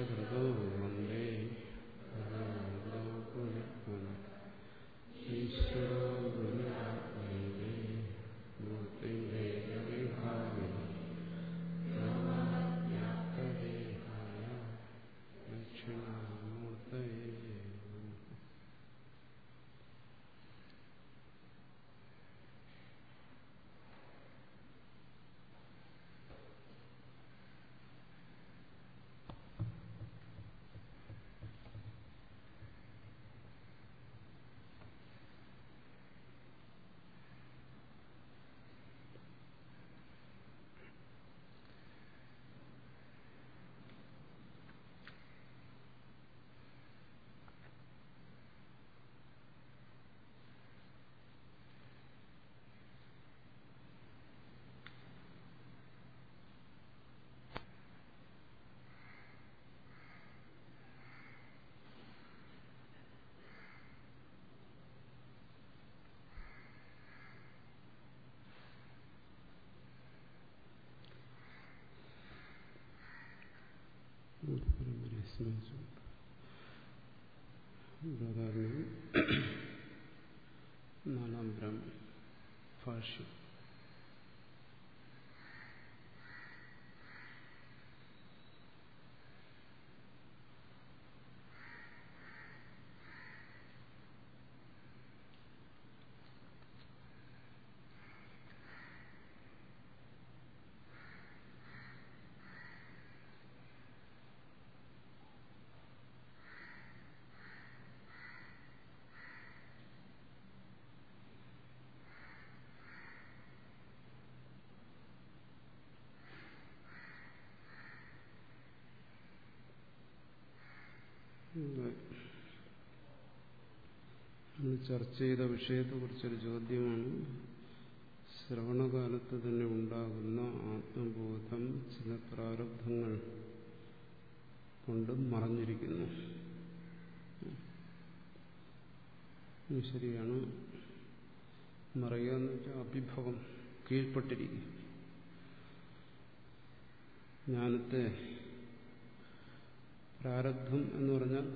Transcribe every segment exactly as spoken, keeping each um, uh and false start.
ധൃതോ വന്ദേ ഈശ്വരോ ഗുരുരാത്മൈവേ മൂർത്തിഭേദവിഭാഗേ വ്യോമവ്യാപ്തദേഹായ ദക്ഷിണാമൂർത്തയേ നമഃ. നാലാം ബ്രഹ്മ ഭാഷ്യം. നമ്മൾ ചർച്ച ചെയ്ത വിഷയത്തെക്കുറിച്ചൊരു ചോദ്യമാണ്. ശ്രവണകാലത്ത് തന്നെ ഉണ്ടാകുന്ന ആത്മബോധം ചില പ്രാരബ്ധങ്ങൾ കൊണ്ട് മറഞ്ഞിരിക്കുന്നു. ശരിയാണ്. മറയുക എന്ന് വെച്ചാൽ അഭിഭവം, കീഴ്പ്പെട്ടിരിക്കും. ജ്ഞാനത്തെ പ്രാരബ്ധം എന്ന് പറഞ്ഞാൽ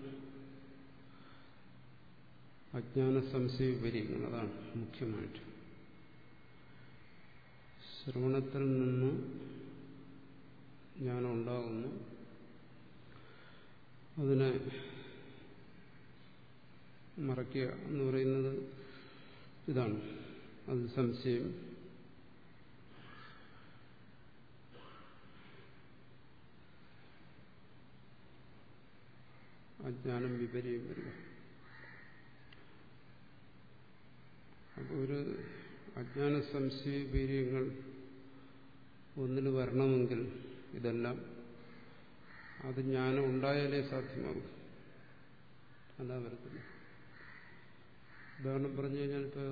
അജ്ഞാന സംശയ വിപര്യങ്ങൾ, അതാണ് മുഖ്യമായിട്ട്. ശ്രവണത്തിൽ നിന്ന് ജ്ഞാനം ഉണ്ടാകുന്നു. അതിനെ മറയ്ക്കുക എന്ന് പറയുന്നത് ഇതാണ്. അത് സംശയം. അജ്ഞാനം വിപര്യം വരിക. അപ്പോൾ ഒരു അജ്ഞാന സംശയ വിപര്യങ്ങൾ ഒന്നിൽ വരണമെങ്കിൽ ഇതെല്ലാം അത് ജ്ഞാനം ഉണ്ടായാലേ സാധ്യമാകും. അല്ലാ വരത്തില്ല. ഉദാഹരണം പറഞ്ഞു കഴിഞ്ഞാൽ ഇപ്പോൾ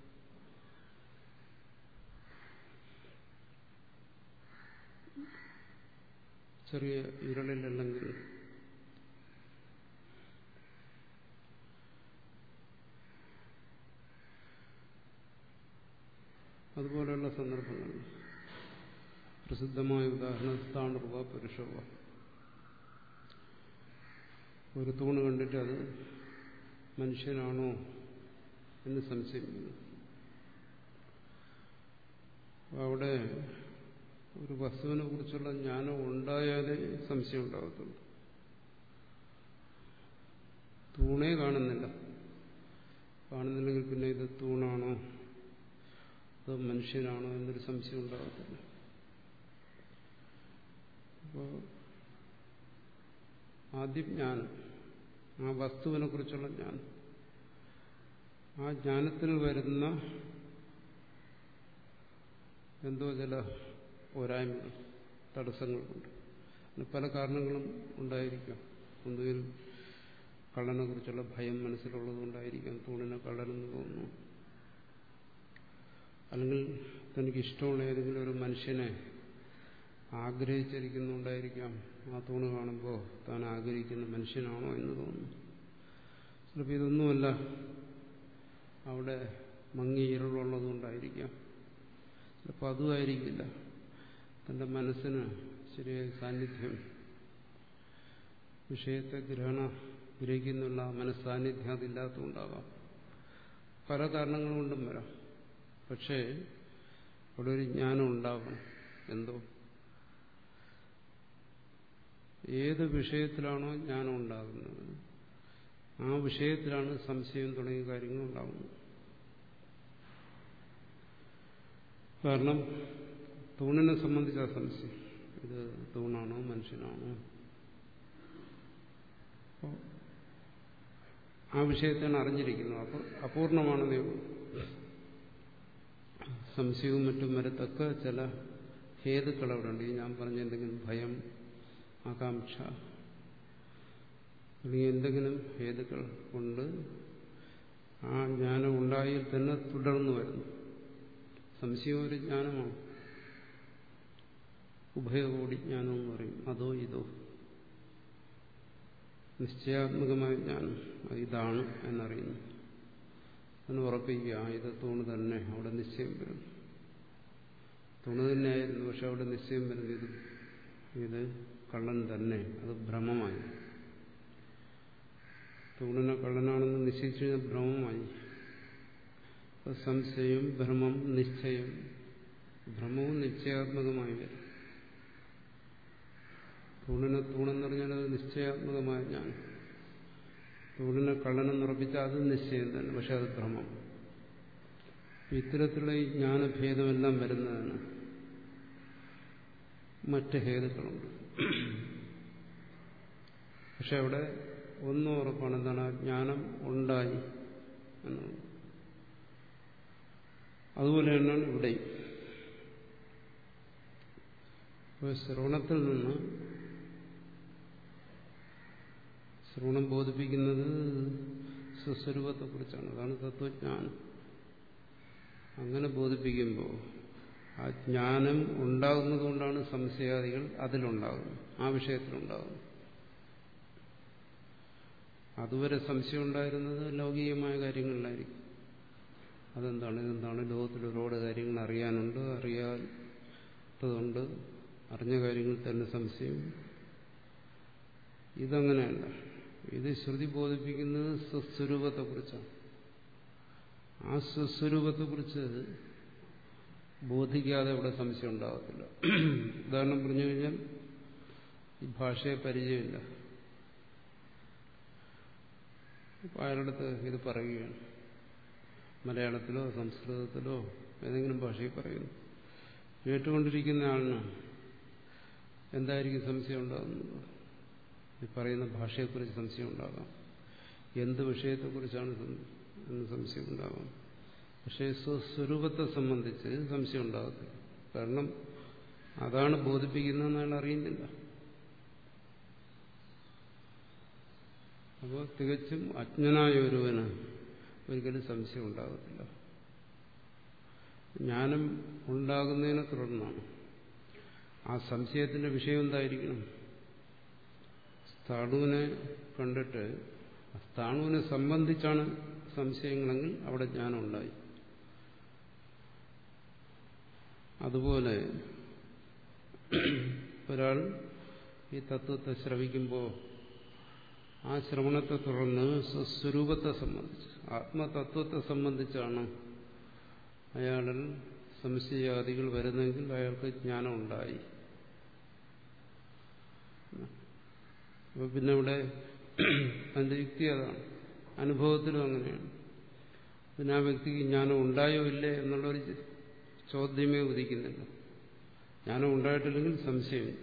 ചെറിയ ഇരുളിലല്ലെങ്കിൽ അതുപോലെയുള്ള സന്ദർഭങ്ങളിൽ പ്രസിദ്ധമായ ഉദാഹരണം സ്ഥാണുർവ പുരുഷവ. ഒരു തൂണ് കണ്ടിട്ട് അത് മനുഷ്യനാണോ എന്ന് സംശയിക്കുന്നു. അവിടെ ഒരു വസ്തുവിനെ കുറിച്ചുള്ള ജ്ഞാനം ഉണ്ടായാലേ സംശയം ഉണ്ടാകത്തുള്ളൂ. തൂണേ കാണുന്നില്ല. കാണുന്നില്ലെങ്കിൽ പിന്നെ ഇത് തൂണാണോ അതോ മനുഷ്യനാണോ എന്നൊരു സംശയം ഉണ്ടാകത്തില്ല. അപ്പോൾ ആദ്യം ജ്ഞാനം, ആ വസ്തുവിനെ കുറിച്ചുള്ള ജ്ഞാനം, ആ ജ്ഞാനത്തിൽ വരുന്ന എന്തോ ചില പോരായ്മകൾ, തടസ്സങ്ങളുണ്ട്. പല കാരണങ്ങളും ഉണ്ടായിരിക്കാം. ഒന്നുകിൽ കള്ളനെ കുറിച്ചുള്ള ഭയം മനസ്സിലുള്ളത് കൊണ്ടായിരിക്കാം തൂണിനെ കള്ളനെന്ന് തോന്നുന്നു. അല്ലെങ്കിൽ തനിക്ക് ഇഷ്ടമുള്ള ഏതെങ്കിലും ഒരു മനുഷ്യനെ ആഗ്രഹിച്ചിരിക്കുന്നുണ്ടായിരിക്കാം. ആ തൂണ് കാണുമ്പോൾ താൻ ആഗ്രഹിക്കുന്ന മനുഷ്യനാണോ എന്ന് തോന്നുന്നു. ചിലപ്പോൾ ഇതൊന്നുമല്ല, അവിടെ മങ്ങി ഇരുളുള്ളതുകൊണ്ടായിരിക്കാം. ചിലപ്പോൾ അതുമായിരിക്കില്ല. തൻ്റെ മനസ്സിന് ശരിയായ സാന്നിധ്യം വിഷയത്തെ ഗ്രഹണ ഗ്രഹിക്കുന്നുള്ള മനസ്സാന്നിധ്യം അതില്ലാത്തതുകൊണ്ടാകാം. പല കാരണങ്ങൾ കൊണ്ടും വരാം. പക്ഷേ അവിടെ ഒരു ജ്ഞാനം ഉണ്ടാകണം. എന്തോ ഏത് വിഷയത്തിലാണോ ജ്ഞാനം ഉണ്ടാകുന്നത് ആ വിഷയത്തിലാണ് സംശയം തുടങ്ങിയ കാര്യങ്ങൾ ഉണ്ടാകുന്നത്. കാരണം തൂണിനെ സംബന്ധിച്ച സംശയം, ഇത് തൂണാണോ മനുഷ്യനാണോ, ആ വിഷയത്തെയാണ് അറിഞ്ഞിരിക്കുന്നത്. അപ്പോൾ അപൂർണമാണെന്നേ ഉള്ളൂ. സംശയവും മറ്റും വരത്തക്ക ചില ഹേതുക്കൾ അവിടെ ഉണ്ട്. ഞാൻ പറഞ്ഞ എന്തെങ്കിലും ഭയം, ആകാംക്ഷ അല്ലെങ്കിൽ എന്തെങ്കിലും ഹേതുക്കൾ കൊണ്ട് ആ ജ്ഞാനം ഉണ്ടായാൽ തന്നെ തുടർന്നു വരുന്നു. സംശയം ഒരു ജ്ഞാനമാണ്, ഉഭയകോടി ജ്ഞാനം എന്ന് പറയും. അതോ ഇതോ നിശ്ചയാത്മകമായ ജ്ഞാനം ഇതാണ് എന്നറിയുന്നു. എന്ന് ഉറപ്പിക്കുക ഇത് തൂണ് തന്നെ, അവിടെ നിശ്ചയം വരുന്നു. തൂണ് തന്നെയായിരുന്നു, പക്ഷെ അവിടെ നിശ്ചയം വരുന്നു ഇത് ഇത് കള്ളൻ തന്നെ, അത് ഭ്രമമായി. തൂണിനെ കള്ളനാണെന്ന് നിശ്ചയിച്ചു കഴിഞ്ഞാൽ ഭ്രമമായി. സംശയം, ഭ്രമം, നിശ്ചയം, ഭ്രമവും നിശ്ചയാത്മകമായി വരും. തൂണിനെ തൂണെന്ന് പറഞ്ഞാൽ അത് നിശ്ചയാത്മകമായ ജ്ഞാനം. തൂണിനെ കള്ളനെന്നുറപ്പിച്ചാൽ അത് നിശ്ചയം തന്നെ, പക്ഷെ അത് ഭ്രമം. ഇത്തരത്തിലുള്ള ഈ ജ്ഞാനഭേദമെല്ലാം വരുന്നതാണ്. മറ്റ് ഹേതുക്കളുണ്ട്. പക്ഷെ അവിടെ ഒന്നും ഉറപ്പാണ്, എന്താണ്? ജ്ഞാനം ഉണ്ടായി എന്നുള്ളത്. അതുപോലെ തന്നെയാണ് ഇവിടെയും. ശ്രവണത്തിൽ നിന്ന് ശ്രവണം ബോധിപ്പിക്കുന്നത് സ്വസ്വരൂപത്തെക്കുറിച്ചാണ്. അതാണ് തത്വജ്ഞാനം. അങ്ങനെ ബോധിപ്പിക്കുമ്പോൾ ആ ജ്ഞാനം ഉണ്ടാകുന്നതുകൊണ്ടാണ് സംശയാദികൾ അതിലുണ്ടാകുന്നത്, ആ വിഷയത്തിലുണ്ടാകുന്നത്. അതുവരെ സംശയം ഉണ്ടായിരുന്നത് ലൗകികമായ കാര്യങ്ങളിലായിരിക്കും. അതെന്താണ് ഇതെന്താണ് ലോകത്തിൽ ഒരുപാട് കാര്യങ്ങൾ അറിയാനുണ്ട്, അറിയാത്തതുണ്ട്, അറിഞ്ഞ കാര്യങ്ങളിൽ തന്നെ സംശയം. ഇതങ്ങനെയല്ല. ഇത് ശ്രുതി ബോധിപ്പിക്കുന്നത് സ്വസ്വരൂപത്തെക്കുറിച്ചാണ്. ആ സ്വസ്വരൂപത്തെക്കുറിച്ച് ബോധിക്കാതെ അവിടെ സംശയം ഉണ്ടാകത്തില്ല. ഉദാഹരണം പറഞ്ഞു കഴിഞ്ഞാൽ ഈ ഭാഷയെ പരിചയമില്ല. അയാളടുത്ത് ഇത് പറയുകയാണ്, മലയാളത്തിലോ സംസ്കൃതത്തിലോ ഏതെങ്കിലും ഭാഷയിൽ പറയുന്നു. കേട്ടുകൊണ്ടിരിക്കുന്ന ആളിന് എന്തായിരിക്കും സംശയം ഉണ്ടാകുന്നത്? ഈ പറയുന്ന ഭാഷയെക്കുറിച്ച് സംശയം ഉണ്ടാകാം, എന്ത് വിഷയത്തെക്കുറിച്ചാണ് എന്ന് സംശയം ഉണ്ടാകാം. പക്ഷേ സ്വസ്വരൂപത്തെ സംബന്ധിച്ച് സംശയം ഉണ്ടാകത്തില്ല. കാരണം അതാണ് ബോധിപ്പിക്കുന്നതെന്ന് അയാൾ അറിയുന്നില്ല. അപ്പോൾ തികച്ചും അജ്ഞനായ ഒരുവന് ഒരിക്കലും സംശയം ഉണ്ടാകത്തില്ല. ജ്ഞാനം ഉണ്ടാകുന്നതിനെ തുടർന്നാണ്. ആ സംശയത്തിന്റെ വിഷയം എന്തായിരിക്കണം? സ്ഥാണുവിനെ കണ്ടിട്ട് സ്ഥാണുവിനെ സംബന്ധിച്ചാണ് സംശയങ്ങളെങ്കിൽ അവിടെ ജ്ഞാനം ഉണ്ടായി. അതുപോലെ ഒരാൾ ഈ തത്വത്തെ ശ്രവിക്കുമ്പോൾ ആ ശ്രവണത്തെ തുടർന്ന് സ്വസ്വരൂപത്തെ സംബന്ധിച്ച്, ആത്മതത്വത്തെ സംബന്ധിച്ചാണ് അയാളിൽ സംശയാദികൾ വരുന്നെങ്കിൽ അയാൾക്ക് ജ്ഞാനം ഉണ്ടായി. അപ്പൊ പിന്നെ ഇവിടെ അതിന്റെ യുക്തി അതാണ്. അനുഭവത്തിലും അങ്ങനെയാണ്. പിന്നെ ആ വ്യക്തിക്ക് ജ്ഞാനം ഉണ്ടായോ ഇല്ലേ എന്നുള്ളൊരു ചോദ്യമേ ഉദിക്കുന്നില്ല. ജ്ഞാനം ഉണ്ടായിട്ടില്ലെങ്കിൽ സംശയമില്ല.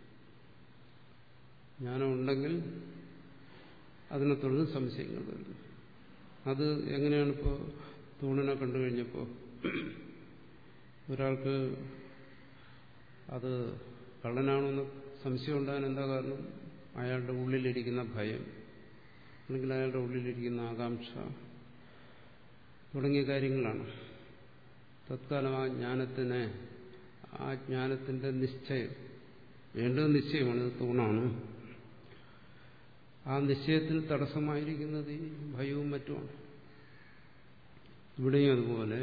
ജ്ഞാനം ഉണ്ടെങ്കിൽ അതിനെ തുടർന്ന് സംശയങ്ങൾ വരുന്നു. അത് എങ്ങനെയാണിപ്പോൾ തൂണിനെ കണ്ടു കഴിഞ്ഞപ്പോൾ ഒരാൾക്ക് അത് കള്ളനാണെന്ന് സംശയം ഉണ്ടാകാൻ എന്താ കാരണം? അയാളുടെ ഉള്ളിലിരിക്കുന്ന ഭയം, അല്ലെങ്കിൽ അയാളുടെ ഉള്ളിലിരിക്കുന്ന ആകാംക്ഷ തുടങ്ങിയ കാര്യങ്ങളാണ്. തത്കാലം ആ ജ്ഞാനത്തിന്, ആ ജ്ഞാനത്തിന്റെ നിശ്ചയം, വേണ്ടത് നിശ്ചയമാണ്, ഇത് തൂണാണ്. ആ നിശ്ചയത്തിൽ തടസ്സമായിരിക്കുന്നത് ഈ ഭയവും മറ്റുമാണ്. ഇവിടെയും അതുപോലെ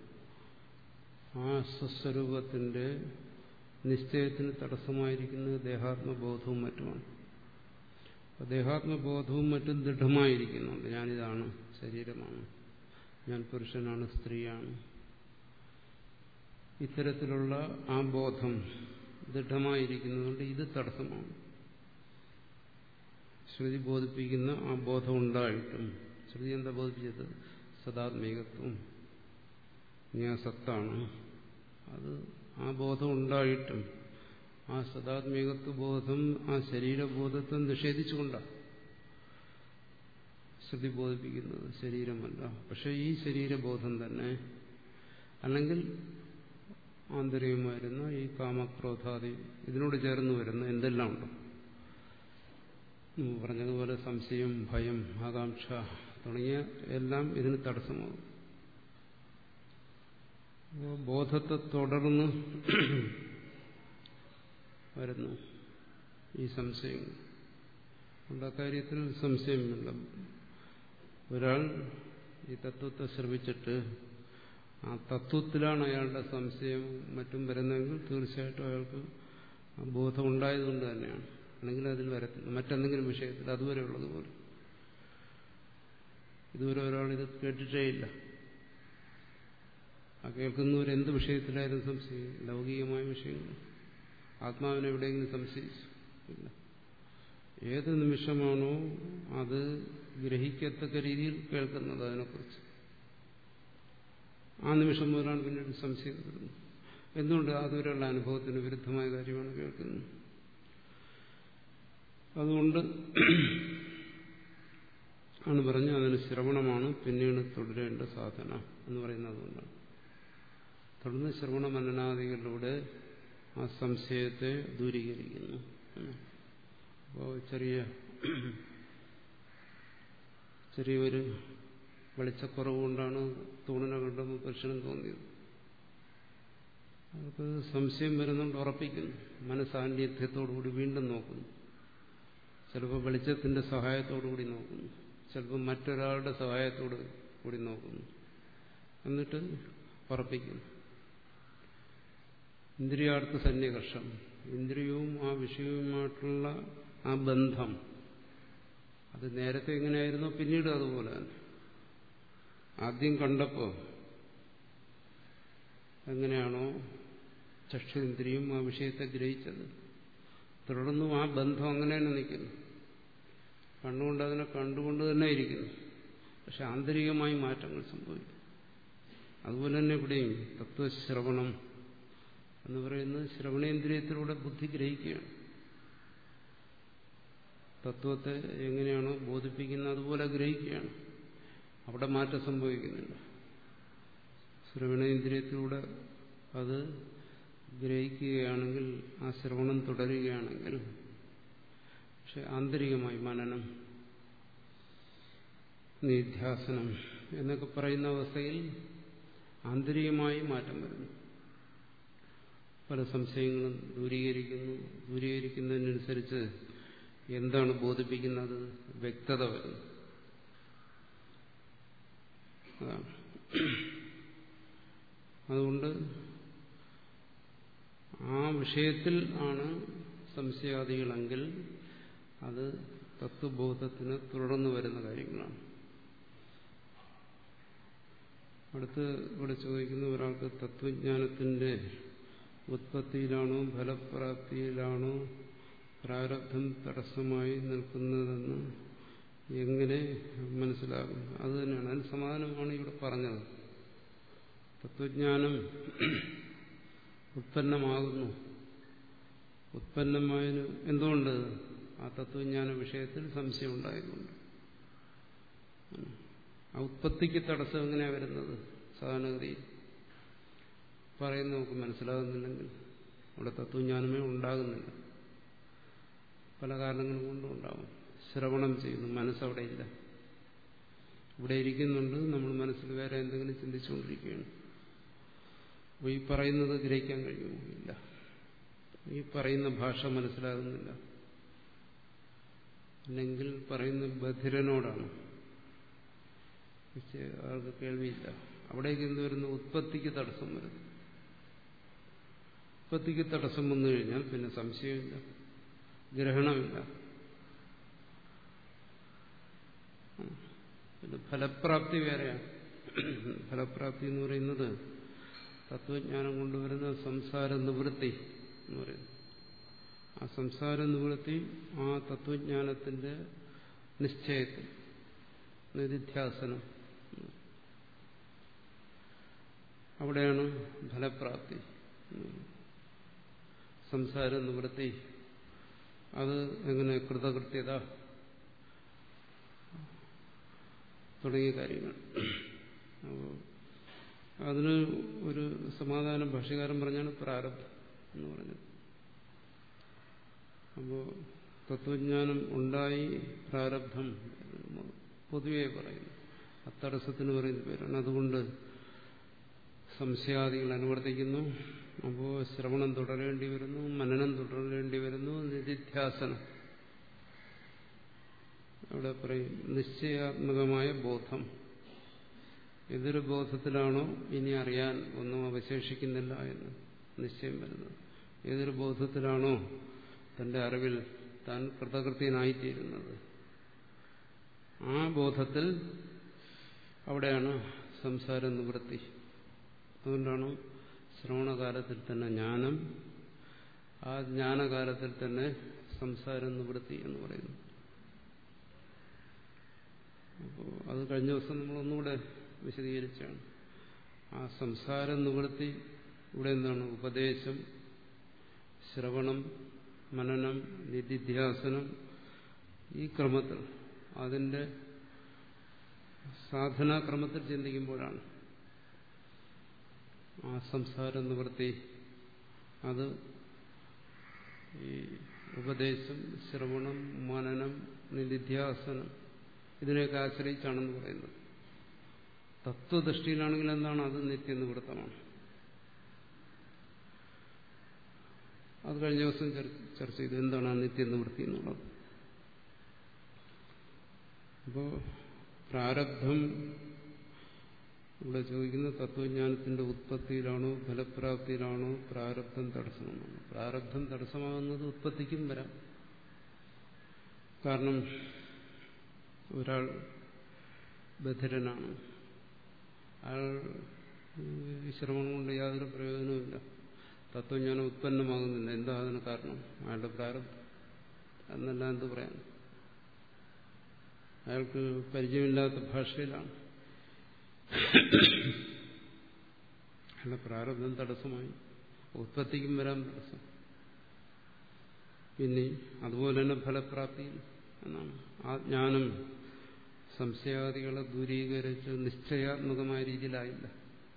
ആ സ്വസ്വരൂപത്തിന്റെ നിശ്ചയത്തിന് തടസ്സമായിരിക്കുന്നത് ദേഹാത്മബോധവും മറ്റുമാണ്. ദേഹാത്മബോധവും മറ്റും ദൃഢമായിരിക്കുന്നുണ്ട്. ഞാനിതാണ്, ശരീരമാണ്, ഞാൻ പുരുഷനാണ്, സ്ത്രീയാണ്. ഇത്തരത്തിലുള്ള ആ ബോധം ദൃഢമായിരിക്കുന്നതുകൊണ്ട് ഇത് തടസ്സമാണ്. ശ്രുതി ബോധിപ്പിക്കുന്ന ആ ബോധം ഉണ്ടായിട്ടും, ശ്രുതി എന്താ ബോധിപ്പിച്ചത്? സദാത്മീകത്വം, നീ ആ സത്താണ്. അത് ആ ബോധം ഉണ്ടായിട്ടും ആ സദാത്മീകത്വ ബോധം ആ ശരീരബോധത്തെ നിഷേധിച്ചുകൊണ്ടാണ് ശ്രുതി ബോധിപ്പിക്കുന്നത്. ശരീരമല്ല. പക്ഷെ ഈ ശരീരബോധം തന്നെ, അല്ലെങ്കിൽ ആന്തരികമായിരുന്ന ഈ കാമക്രോധാദി ഇതിനോട് ചേർന്ന് വരുന്ന എന്തെല്ലാം ഉണ്ടോ, പറഞ്ഞതുപോലെ സംശയം, ഭയം, ആകാംക്ഷ തുടങ്ങിയ എല്ലാം ഇതിന് തടസ്സമാകും. ബോധത്തെ തുടർന്ന് വരുന്നു ഈ സംശയങ്ങൾ. അതുകൊണ്ട് അക്കാര്യത്തിൽ സംശയമില്ല. ഒരാൾ ഈ തത്വത്തെ ശ്രമിച്ചിട്ട് ആ തത്വത്തിലാണ് അയാളുടെ സംശയം മറ്റും വരുന്നതെങ്കിൽ തീർച്ചയായിട്ടും അയാൾക്ക് ആ ബോധം ഉണ്ടായതുകൊണ്ട് തന്നെയാണ്. അല്ലെങ്കിൽ അതിൽ വരത്തില്ല. മറ്റെന്തെങ്കിലും വിഷയത്തിൽ അതുവരെ ഉള്ളതുപോലെ. ഇതുവരെ ഒരാൾ ഇത് കേട്ടിട്ടേ ഇല്ല. ആ കേൾക്കുന്നവർ എന്ത് വിഷയത്തിലായിരുന്നു സംശയം? ലൗകികമായ വിഷയങ്ങൾ. ആത്മാവിനെ എവിടെയെങ്കിലും സംശയിച്ചു ഇല്ല. ഏത് നിമിഷമാണോ അത് ഗ്രഹിക്കത്തക്ക രീതിയിൽ കേൾക്കുന്നത് അതിനെക്കുറിച്ച്, ആ നിമിഷം മുതലാണ് പിന്നീട് സംശയം വരുന്നത്. എന്തുകൊണ്ട്? അതുവരെയുള്ള അനുഭവത്തിന് വിരുദ്ധമായ കാര്യമാണ് കേൾക്കുന്നത്. അതുകൊണ്ട് ആണ് പറഞ്ഞ് അതിന് ശ്രവണമാണ് പിന്നീട് തുടരേണ്ട സാധന എന്ന് പറയുന്നത്. അതുകൊണ്ടാണ് തുടർന്ന് ശ്രവണ മനനാദികളിലൂടെ ആ സംശയത്തെ ദൂരീകരിക്കുന്നു. അപ്പോൾ ചെറിയ ചെറിയൊരു വെളിച്ചക്കുറവ് കൊണ്ടാണ് തൂണിനെ കണ്ടപ്പോൾ പുരുഷനും തോന്നിയത്. അവർക്ക് സംശയം വരുന്നുണ്ട്, ഉറപ്പിക്കുന്നു. മനസ്സാന്നിധ്യത്തോടുകൂടി വീണ്ടും നോക്കുന്നു. ചിലപ്പോൾ വെളിച്ചത്തിന്റെ സഹായത്തോടുകൂടി നോക്കുന്നു, ചിലപ്പോൾ മറ്റൊരാളുടെ സഹായത്തോട് കൂടി നോക്കുന്നു. എന്നിട്ട് ഉറപ്പിക്കുന്നു. ഇന്ദ്രിയാർത്ഥ സന്നികർഷം, ഇന്ദ്രിയവും ആ വിഷയവുമായിട്ടുള്ള ആ ബന്ധം അത് നേരത്തെ എങ്ങനെയായിരുന്നോ പിന്നീട് അതുപോലെ തന്നെ. ആദ്യം കണ്ടപ്പോൾ എങ്ങനെയാണോ ചക്ഷുന്ദ്രിയും ആ വിഷയത്തെ ഗ്രഹിച്ചത്, തുടർന്നും ആ ബന്ധം അങ്ങനെ തന്നെ നിൽക്കുന്നു. കണ്ണുകൊണ്ട് അതിനെ കണ്ടുകൊണ്ട് തന്നെ ഇരിക്കുന്നു. പക്ഷെ ആന്തരികമായി മാറ്റങ്ങൾ സംഭവിക്കും. അതുപോലെ തന്നെ ഇവിടെയും തത്വശ്രവണം എന്ന് പറയുന്നത് ശ്രവണേന്ദ്രിയത്തിലൂടെ ബുദ്ധി ഗ്രഹിക്കുകയാണ്. തത്വത്തെ എങ്ങനെയാണോ ബോധിപ്പിക്കുന്നത് അതുപോലെ ഗ്രഹിക്കുകയാണ്. അവിടെ മാറ്റം സംഭവിക്കുന്നില്ല. ശ്രവണേന്ദ്രിയത്തിലൂടെ അത് ഗ്രഹിക്കുകയാണെങ്കിൽ, ആ ശ്രവണം തുടരുകയാണെങ്കിൽ, പക്ഷെ ആന്തരികമായി മനനം, നിധ്യാസനം എന്നൊക്കെ പറയുന്ന അവസ്ഥയിൽ ആന്തരികമായി മാറ്റം വരുന്നു. പല സംശയങ്ങളും ദൂരീകരിക്കുന്നു. ദൂരീകരിക്കുന്നതിനനുസരിച്ച് എന്താണ് ബോധിപ്പിക്കുന്നത്? വ്യക്തത വരുന്നു. അതാണ്. അതുകൊണ്ട് ആ വിഷയത്തിൽ ആണ് സംശയാദികളെങ്കിൽ അത് തത്വബോധത്തിന് തുടർന്നു വരുന്ന കാര്യങ്ങളാണ്. അടുത്ത് ഇവിടെ ചോദിക്കുന്ന ഒരാൾക്ക് തത്വജ്ഞാനത്തിന്റെ ഉത്പത്തിയിലാണോ ഫലപ്രാപ്തിയിലാണോ പ്രാരബ്ധം തടസ്സമായി നിൽക്കുന്നതെന്ന് എങ്ങനെ മനസ്സിലാകും? അത് തന്നെയാണ്, അതിന് സമാധാനമാണ് ഇവിടെ പറഞ്ഞത്. തത്വജ്ഞാനം ഉത്പന്നമാകുന്നു. ഉത്പന്നമായതിന് എന്തുകൊണ്ട്? ആ തത്വജ്ഞാന വിഷയത്തിൽ സംശയം ഉണ്ടായതുകൊണ്ട്. ആ ഉത്പത്തിക്ക് തടസ്സം എങ്ങനെയാണ് വരുന്നത്? സാധാരണഗതിയിൽ പറയുന്നത് നമുക്ക് മനസ്സിലാകുന്നില്ലെങ്കിൽ അവിടെ തത്വജ്ഞാനമേ ഉണ്ടാകുന്നില്ല. പല കാരണങ്ങൾ കൊണ്ടും ഉണ്ടാകും. ശ്രവണം ചെയ്യുന്നു, മനസ്സവിടെ ഇല്ല. ഇവിടെ ഇരിക്കുന്നുണ്ട്, നമ്മൾ മനസ്സിൽ വേറെ എന്തെങ്കിലും ചിന്തിച്ചുകൊണ്ടിരിക്കുകയാണ്. അപ്പോൾ ഈ പറയുന്നത് ഗ്രഹിക്കാൻ കഴിയുമോ? ഇല്ല. ഈ പറയുന്ന ഭാഷ മനസ്സിലാകുന്നില്ല. അല്ലെങ്കിൽ പറയുന്ന ബധിരനോടാണ്, ആൾക്ക് കേൾവിയില്ല. അവിടേക്ക് എന്ത് വരുന്നു? ഉത്പത്തിക്ക് തടസ്സം വരുന്നു. ഉത്പത്തിക്ക് തടസ്സം വന്നു കഴിഞ്ഞാൽ പിന്നെ സംശയമില്ല, ഗ്രഹണമില്ല. ഇത് ഫലപ്രാപ്തി വേറെയാണ്. ഫലപ്രാപ്തി എന്ന് പറയുന്നത് തത്വജ്ഞാനം കൊണ്ടുവരുന്ന സംസാര നിവൃത്തി എന്ന് പറയുന്നു. ആ സംസാര നിവൃത്തി ആ തത്വജ്ഞാനത്തിന്റെ നിശ്ചയത്തിൽ നിധിധ്യാസനം, അവിടെയാണ് ഫലപ്രാപ്തി. സംസാര നിവൃത്തി അത് എങ്ങനെ കൃതകൃത്യത തുടങ്ങിയ കാര്യങ്ങൾ. അപ്പോൾ അതിന് ഒരു സമാധാനം ഭാഷ്യകാരൻ പറഞ്ഞാണ് പ്രാരബ്ധം എന്ന് പറഞ്ഞത്. അപ്പോൾ തത്വജ്ഞാനം ഉണ്ടായി പ്രാരബ്ധം പൊതുവെ പറയുന്നു, അത്തടസ്സത്തിന് പറയുന്ന പേരാണ്. അതുകൊണ്ട് സംശയാദികൾ അനുവർത്തിക്കുന്നു. അപ്പോൾ ശ്രവണം തുടരേണ്ടി വരുന്നു, മനനം തുടരേണ്ടി വരുന്നു, നിധിധ്യാസനം. അവിടെ പറയും നിശ്ചയാത്മകമായ ബോധം. ഏതൊരു ബോധത്തിലാണോ ഇനി അറിയാൻ ഒന്നും അവശേഷിക്കുന്നില്ല എന്ന് നിശ്ചയം വരുന്നത്, ഏതൊരു ബോധത്തിലാണോ തന്റെ അറിവിൽ താൻ കൃതകൃത്യനായിത്തീരുന്നത്, ആ ബോധത്തിൽ അവിടെയാണ് സംസാര നിവൃത്തി. അതുകൊണ്ടാണ് ശ്രവണകാലത്തിൽ തന്നെ ജ്ഞാനം, ആ ജ്ഞാനകാലത്തിൽ തന്നെ സംസാര നിവൃത്തി എന്ന് പറയുന്നു. അപ്പോൾ അത് കഴിഞ്ഞ ദിവസം നമ്മളൊന്നുകൂടെ വിശദീകരിച്ചാണ്. ആ സംസാര നിവൃത്തി ഇവിടെ എന്താണ്? ഉപദേശം, ശ്രവണം, മനനം, നിധിധ്യാസനം, ഈ ക്രമത്തിൽ, അതിന്റെ സാധനാക്രമത്തിൽ ചിന്തിക്കുമ്പോഴാണ് ആ സംസാര നിവൃത്തി. അത് ഈ ഉപദേശം, ശ്രവണം, മനനം, നിധിധ്യാസനം ഇതിനെയൊക്കെ ആശ്രയിച്ചാണെന്ന് പറയുന്നത്. തത്വദൃഷ്ടിയിലാണെങ്കിൽ എന്താണ്? അത് നിത്യനിവൃത്തമാണ്. അത് കഴിഞ്ഞ ദിവസം ചർച്ച ചെയ്തു എന്താണ് ആ നിത്യനിവൃത്തി എന്നുള്ളത്. അപ്പോൾ പ്രാരബ്ധം ഇവിടെ ചോദിക്കുന്ന തത്വജ്ഞാനത്തിന്റെ ഉത്പത്തിയിലാണോ ഫലപ്രാപ്തിയിലാണോ പ്രാരബ്ധം തടസ്സമാണോ? പ്രാരബ്ധം തടസ്സമാകുന്നത് ഉത്പത്തിക്കും വരാം. കാരണം ഒരാൾ ബധിരനാണ്, അയാൾ ശ്രമം കൊണ്ട് യാതൊരു പ്രയോജനവുമില്ല, തത്വജ്ഞാനം ഉത്പന്നമാകുന്നില്ല. എന്താ അതിന് കാരണം? അയാളുടെ പ്രാരബ്ധം എന്നെല്ലാം എന്ത് പറയാൻ? അയാൾക്ക് പരിചയമില്ലാത്ത ഭാഷയിലാണ്, അയാളുടെ പ്രാരബ്ധം തടസ്സമായി, ഉത്പത്തിക്കും വരാൻ തടസ്സം. പിന്നെ അതുപോലെ തന്നെ ഫലപ്രാപ്തി എന്നാണ്. ആ ജ്ഞാനം സംശയാദികളെ ദൂരീകരിച്ച് നിശ്ചയാത്മകമായ രീതിയിലായില്ല.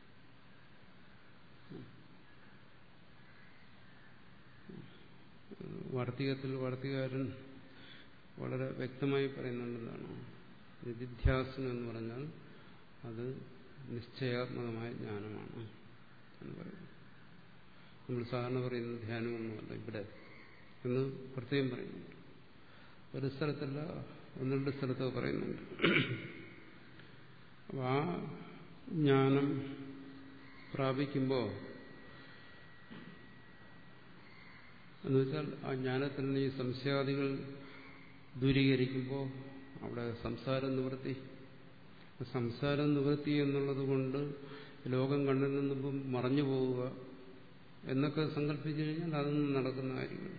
വാർത്തികത്തിൽ വാർത്തികാരൻ വളരെ വ്യക്തമായി പറയുന്നുണ്ടെന്നാണ്, നിധിധ്യാസനം എന്ന് പറഞ്ഞാൽ അത് നിശ്ചയാത്മകമായ ജ്ഞാനമാണ് എന്ന് പറയുന്നു. നമ്മൾ സാധാരണ പറയുന്ന ധ്യാനമൊന്നുമല്ല ഇവിടെ എന്ന് പ്രത്യേകം പറയുന്നുണ്ട്. ഒരു സ്ഥലത്തല്ല, ഒന്ന് രണ്ട് സ്ഥലത്തൊക്കെ പറയുന്നുണ്ട്. അപ്പം ആ ജ്ഞാനം പ്രാപിക്കുമ്പോൾ എന്ന് വെച്ചാൽ ആ ജ്ഞാനത്തിൽ നിന്ന് ഈ സംശയാദികൾ ദൂരീകരിക്കുമ്പോൾ അവിടെ സംസാര നിവൃത്തി. സംസാര നിവൃത്തി എന്നുള്ളത് കൊണ്ട് ലോകം കണ്ണിൽ നിന്നും മറഞ്ഞു പോവുക എന്നൊക്കെ സങ്കല്പിച്ചു കഴിഞ്ഞാൽ അതൊന്നും നടക്കുന്ന കാര്യങ്ങൾ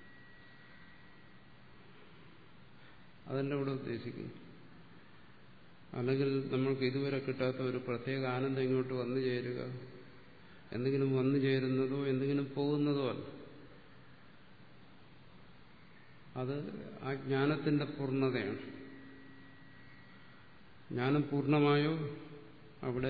അതല്ല ഇവിടെ ഉദ്ദേശിക്കുന്നു. അല്ലെങ്കിൽ നമ്മൾക്ക് ഇതുവരെ കിട്ടാത്ത ഒരു പ്രത്യേക ആനന്ദം ഇങ്ങോട്ട് വന്നു ചേരുക, എന്തെങ്കിലും വന്നു ചേരുന്നതോ എന്തെങ്കിലും പോകുന്നതോ അല്ല. അത് ആ ജ്ഞാനത്തിന്റെ പൂർണ്ണതയാണ്. ജ്ഞാനം പൂർണ്ണമായോ അവിടെ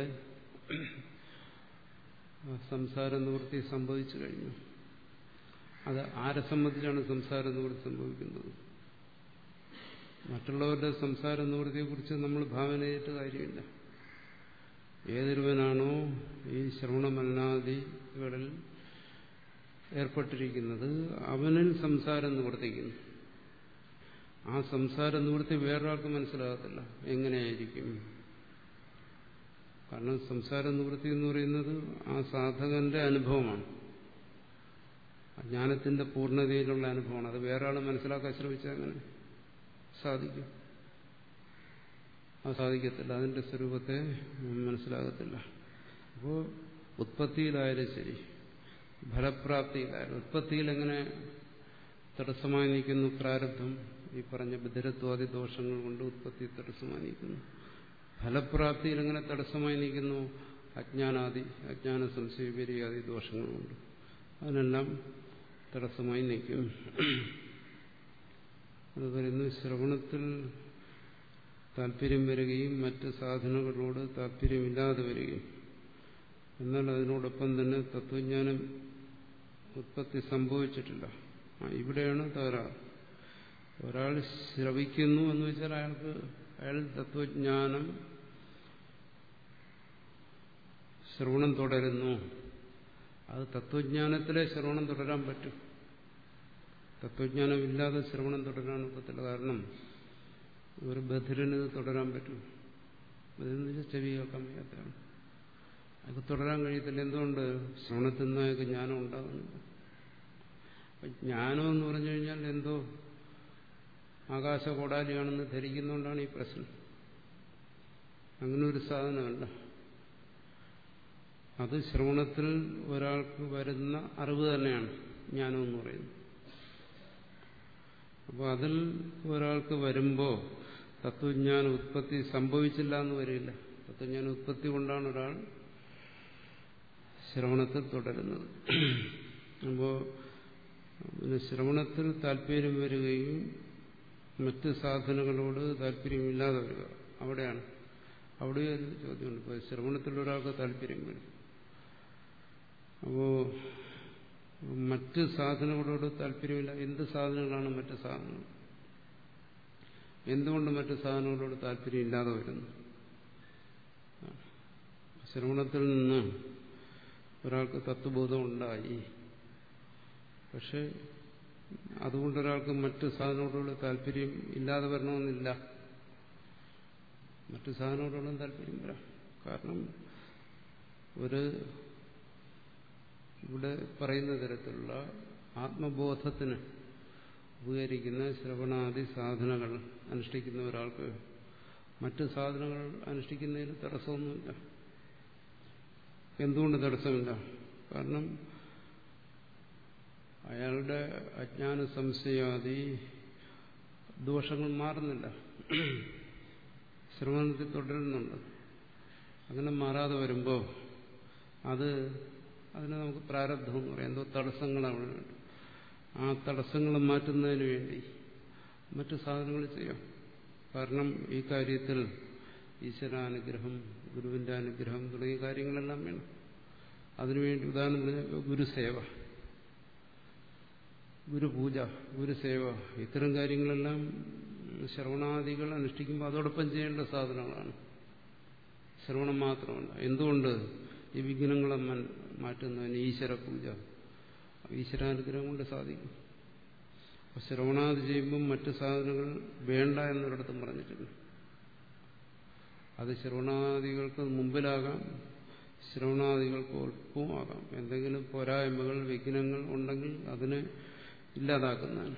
സംസാര നിവൃത്തി സംഭവിച്ചു കഴിഞ്ഞു. അത് ആരെ സംബന്ധിച്ചാണ് സംസാര നിവൃത്തി സംഭവിക്കുന്നത്? മറ്റുള്ളവരുടെ സംസാര നിവൃത്തിയെക്കുറിച്ച് നമ്മൾ ഭാവന ചെയ്തിട്ട് കാര്യമില്ല. ഏതൊരുവനാണോ ഈ ശ്രവണമനനാദികളിൽ ഏർപ്പെട്ടിരിക്കുന്നത് അവനിൽ സംസാരം നിവർത്തിക്കുന്നു. ആ സംസാര നിവൃത്തി വേറൊരാൾക്ക് മനസ്സിലാകത്തില്ല. എങ്ങനെയായിരിക്കും? കാരണം സംസാര നിവൃത്തി എന്ന് പറയുന്നത് ആ സാധകന്റെ അനുഭവമാണ്, ജ്ഞാനത്തിന്റെ പൂർണ്ണതയിലുള്ള അനുഭവമാണ്. അത് വേറെ ആൾ മനസ്സിലാക്കാൻ ശ്രമിച്ചാൽ അങ്ങനെ സാധിക്കും. അത് സാധിക്കത്തില്ല, അതിന്റെ സ്വരൂപത്തെ മനസ്സിലാകത്തില്ല. അപ്പോൾ ഉത്പത്തിയിലായാലും ശരി, ഫലപ്രാപ്തിയിലായാലും, ഉത്പത്തിയിൽ എങ്ങനെ തടസ്സമായി നിൽക്കുന്നു പ്രാരബ്ധം, ഈ പറഞ്ഞ ബധിരത്വാദി ദോഷങ്ങൾ കൊണ്ട് ഉത്പത്തി തടസ്സമായി നിൽക്കുന്നു. ഫലപ്രാപ്തിയിൽ എങ്ങനെ തടസ്സമായി നിൽക്കുന്നു, അജ്ഞാനാദി അജ്ഞാന സംശയ വിപര്യാദി ദോഷങ്ങളുണ്ട്, അതിനെല്ലാം തടസ്സമായി നിൽക്കും. അത് പറയുന്നു, ശ്രവണത്തിൽ താല്പര്യം വരികയും മറ്റ് സാധനങ്ങളോട് താല്പര്യമില്ലാതെ വരികയും, എന്നാൽ അതിനോടൊപ്പം തന്നെ തത്വജ്ഞാനം ഉത്പത്തി സംഭവിച്ചിട്ടില്ല. ഇവിടെയാണ് തകരാറ്. ഒരാൾ ശ്രവിക്കുന്നു എന്ന് വെച്ചാൽ അയാൾക്ക് അയാൾ തത്വജ്ഞാനം ശ്രവണം തുടരുന്നു. അത് തത്വജ്ഞാനത്തിലെ ശ്രവണം തുടരാൻ പറ്റും. തത്വജ്ഞാനമില്ലാതെ ശ്രവണം തുടരാൻ ഒക്കത്തില്ല. കാരണം ഒരു ബധിരന് ഇത് തുടരാൻ പറ്റും. ബധിരെന്ന് വെച്ചാൽ ചെവി കേൾക്കാൻ വയ്യാത്തതാണ്. അയാൾക്ക് തുടരാൻ കഴിയത്തില്ല. എന്തുകൊണ്ട്? ശ്രവണത്തിൽ നിന്ന് അയാൾക്ക് ജ്ഞാനം ഉണ്ടാകുന്നില്ല. ജ്ഞാനം എന്ന് പറഞ്ഞു കഴിഞ്ഞാൽ എന്തോ ആകാശകോടാലിയാണെന്ന് ധരിക്കുന്നതുകൊണ്ടാണ് ഈ പ്രശ്നം. അങ്ങനെ ഒരു സാധനമല്ല. അത് ശ്രവണത്തിൽ ഒരാൾക്ക് വരുന്ന അറിവ് തന്നെയാണ് ജ്ഞാനം എന്ന് പറയുന്നത്. അപ്പോൾ അതിൽ ഒരാൾക്ക് വരുമ്പോൾ തത്വജ്ഞാന ഉത്പത്തി സംഭവിച്ചില്ല എന്ന് വരില്ല. തത്വജ്ഞാന ഉത്പത്തി കൊണ്ടാണ് ഒരാൾ ശ്രവണത്തിൽ തുടരുന്നത്. അപ്പോൾ പിന്നെ ശ്രവണത്തിൽ താല്പര്യം വരികയും മറ്റ് സാധനങ്ങളോട് താല്പര്യമില്ലാതെ വരിക, അവിടെയാണ് അവിടെ ഒരു ചോദ്യമുണ്ട്. ഇപ്പോൾ ശ്രവണത്തിൽ ഒരാൾക്ക് താല്പര്യം വരും. അപ്പോൾ മറ്റ് സാധനങ്ങളോട് താല്പര്യമില്ല. എന്ത് സാധനങ്ങളാണ് മറ്റ് സാധനങ്ങൾ? എന്തുകൊണ്ട് മറ്റ് സാധനങ്ങളോട് താല്പര്യമില്ലാതെ വരുന്നു? ശ്രവണത്തിൽ നിന്ന് ഒരാൾക്ക് തത്വബോധം ഉണ്ടായി, പക്ഷെ അതുകൊണ്ട് ഒരാൾക്ക് മറ്റ് സാധനങ്ങളോട് താല്പര്യം ഇല്ലാതെ വരണമെന്നില്ല. മറ്റ് സാധനങ്ങളോടും താല്പര്യം വരാം. കാരണം ഒരു ഇവിടെ പറയുന്ന തരത്തിലുള്ള ആത്മബോധത്തിന് ഉപകരിക്കുന്ന ശ്രവണാദി സാധനങ്ങൾ അനുഷ്ഠിക്കുന്ന ഒരാൾക്ക് മറ്റ് സാധനങ്ങൾ അനുഷ്ഠിക്കുന്നതിന് തടസ്സമൊന്നുമില്ല. എന്തുകൊണ്ട് തടസ്സമില്ല? കാരണം അയാളുടെ അജ്ഞാന സംശയാദി ദോഷങ്ങൾ മാറുന്നില്ല, ശ്രവണത്തിൽ തുടരുന്നുണ്ട്. അങ്ങനെ മാറാതെ വരുമ്പോൾ അത് അതിനെ നമുക്ക് പ്രാരബ്ധം എന്ന് പറയാം. എന്തോ തടസ്സങ്ങളാണ്. ആ തടസ്സങ്ങൾ മാറ്റുന്നതിന് വേണ്ടി മറ്റു സാധനങ്ങൾ ചെയ്യാം. കാരണം ഈ കാര്യത്തിൽ ഈശ്വരാനുഗ്രഹം, ഗുരുവിന്റെ അനുഗ്രഹം തുടങ്ങിയ കാര്യങ്ങളെല്ലാം വേണം. അതിനുവേണ്ടി ഉദാഹരണം പറഞ്ഞാൽ ഗുരുസേവ, ഗുരുപൂജ, ഗുരുസേവ, ഇത്തരം കാര്യങ്ങളെല്ലാം ശ്രവണാദികൾ അനുഷ്ഠിക്കുമ്പോൾ അതോടൊപ്പം ചെയ്യേണ്ട സാധനങ്ങളാണ്. ശ്രവണം മാത്രമല്ല. എന്തുകൊണ്ട്? ഈ വിഘ്നങ്ങളെ മാറ്റുന്നതിന് ഈശ്വര പൂജ, ഈശ്വരാനുഗ്രഹം കൊണ്ട് സാധിക്കും. അപ്പൊ ശ്രവണാദി ചെയ്യുമ്പം മറ്റു സാധനങ്ങൾ വേണ്ട എന്നൊരിടത്തും പറഞ്ഞിട്ടുണ്ട്. അത് ശ്രവണാദികൾക്ക് മുമ്പിലാകാം, ശ്രവണാദികൾക്ക് ഒപ്പമാകാം. എന്തെങ്കിലും പോരായ്മകൾ, വിഘ്നങ്ങൾ ഉണ്ടെങ്കിൽ അതിനെ ഇല്ലാതാക്കുന്നതാണ്.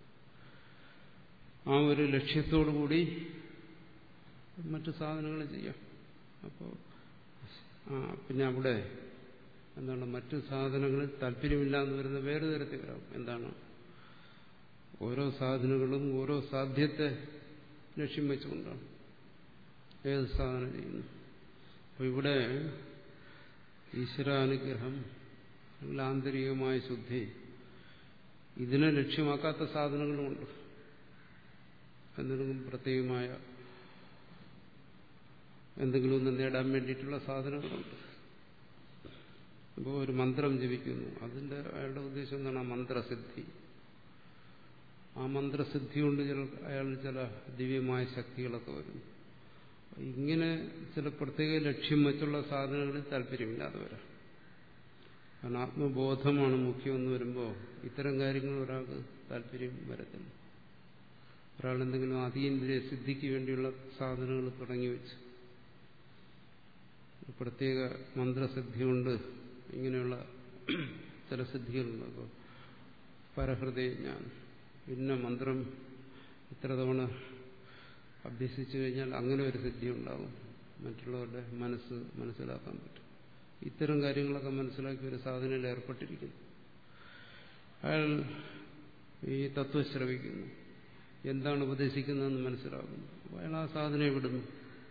ആ ഒരു ലക്ഷ്യത്തോടു കൂടി മറ്റു സാധനങ്ങൾ ചെയ്യാം. അപ്പോൾ ആ പിന്നെ അവിടെ എന്താണ്, മറ്റു സാധനങ്ങളിൽ താല്പര്യമില്ല എന്ന് വരുന്ന വേറെ തരത്തിൽ വരാം. എന്താണ്? ഓരോ സാധനങ്ങളും ഓരോ സാധ്യത്തെ ലക്ഷ്യം വെച്ചുകൊണ്ടാണ് ഏത് സാധനം ചെയ്യുന്നു. അപ്പോൾ ഇവിടെ ഈശ്വരാനുഗ്രഹം, ആന്തരികമായ ശുദ്ധി, ഇതിനെ ലക്ഷ്യമാക്കാത്ത സാധനങ്ങളുമുണ്ട്. എന്തെങ്കിലും പ്രത്യേകമായ എന്തെങ്കിലും ഒന്ന് നേടാൻ വേണ്ടിയിട്ടുള്ള സാധനങ്ങളുണ്ട്. ഇപ്പോൾ ഒരു മന്ത്രം ജപിക്കുന്നു, അതിന്റെ അയാളുടെ ഉദ്ദേശം എന്താണ്? ആ മന്ത്രസിദ്ധി. ആ മന്ത്രസിദ്ധി കൊണ്ട് ചില അയാൾ ചില ദിവ്യമായ ശക്തികളൊക്കെ വരുന്നു. ഇങ്ങനെ ചില പ്രത്യേക ലക്ഷ്യം വെച്ചുള്ള സാധനങ്ങളിൽ താല്പര്യമില്ലാതെ വരാം. കാരണം ആത്മബോധമാണ് മുഖ്യമെന്ന് വരുമ്പോൾ ഇത്തരം കാര്യങ്ങൾ ഒരാൾക്ക് താല്പര്യം വരത്തില്ല. ഒരാൾ എന്തെങ്കിലും അതീന്ദ്രിയ സിദ്ധിക്ക് വേണ്ടിയുള്ള സാധനങ്ങൾ തുടങ്ങി വെച്ച് പ്രത്യേക മന്ത്രസിദ്ധി കൊണ്ട് ഇങ്ങനെയുള്ള ചില സിദ്ധികളുണ്ട്. അപ്പോൾ പരഹൃദയ ജ്ഞാനം, ഇന്ന മന്ത്രം ഇത്ര തവണ അഭ്യസിച്ചു കഴിഞ്ഞാൽ അങ്ങനെ ഒരു സിദ്ധി ഉണ്ടാകും. മറ്റുള്ളവരുടെ മനസ്സ് മനസ്സിലാക്കാൻ പറ്റും. ഇത്തരം കാര്യങ്ങളൊക്കെ മനസ്സിലാക്കി ഒരു സാധനയിൽ ഏർപ്പെട്ടിരിക്കുന്നു. അയാൾ ഈ തത്വം ശ്രവിക്കുന്നു, എന്താണ് ഉപദേശിക്കുന്നതെന്ന് മനസ്സിലാക്കുന്നു. അയാൾ ആ സാധനയെ വിടുന്നു.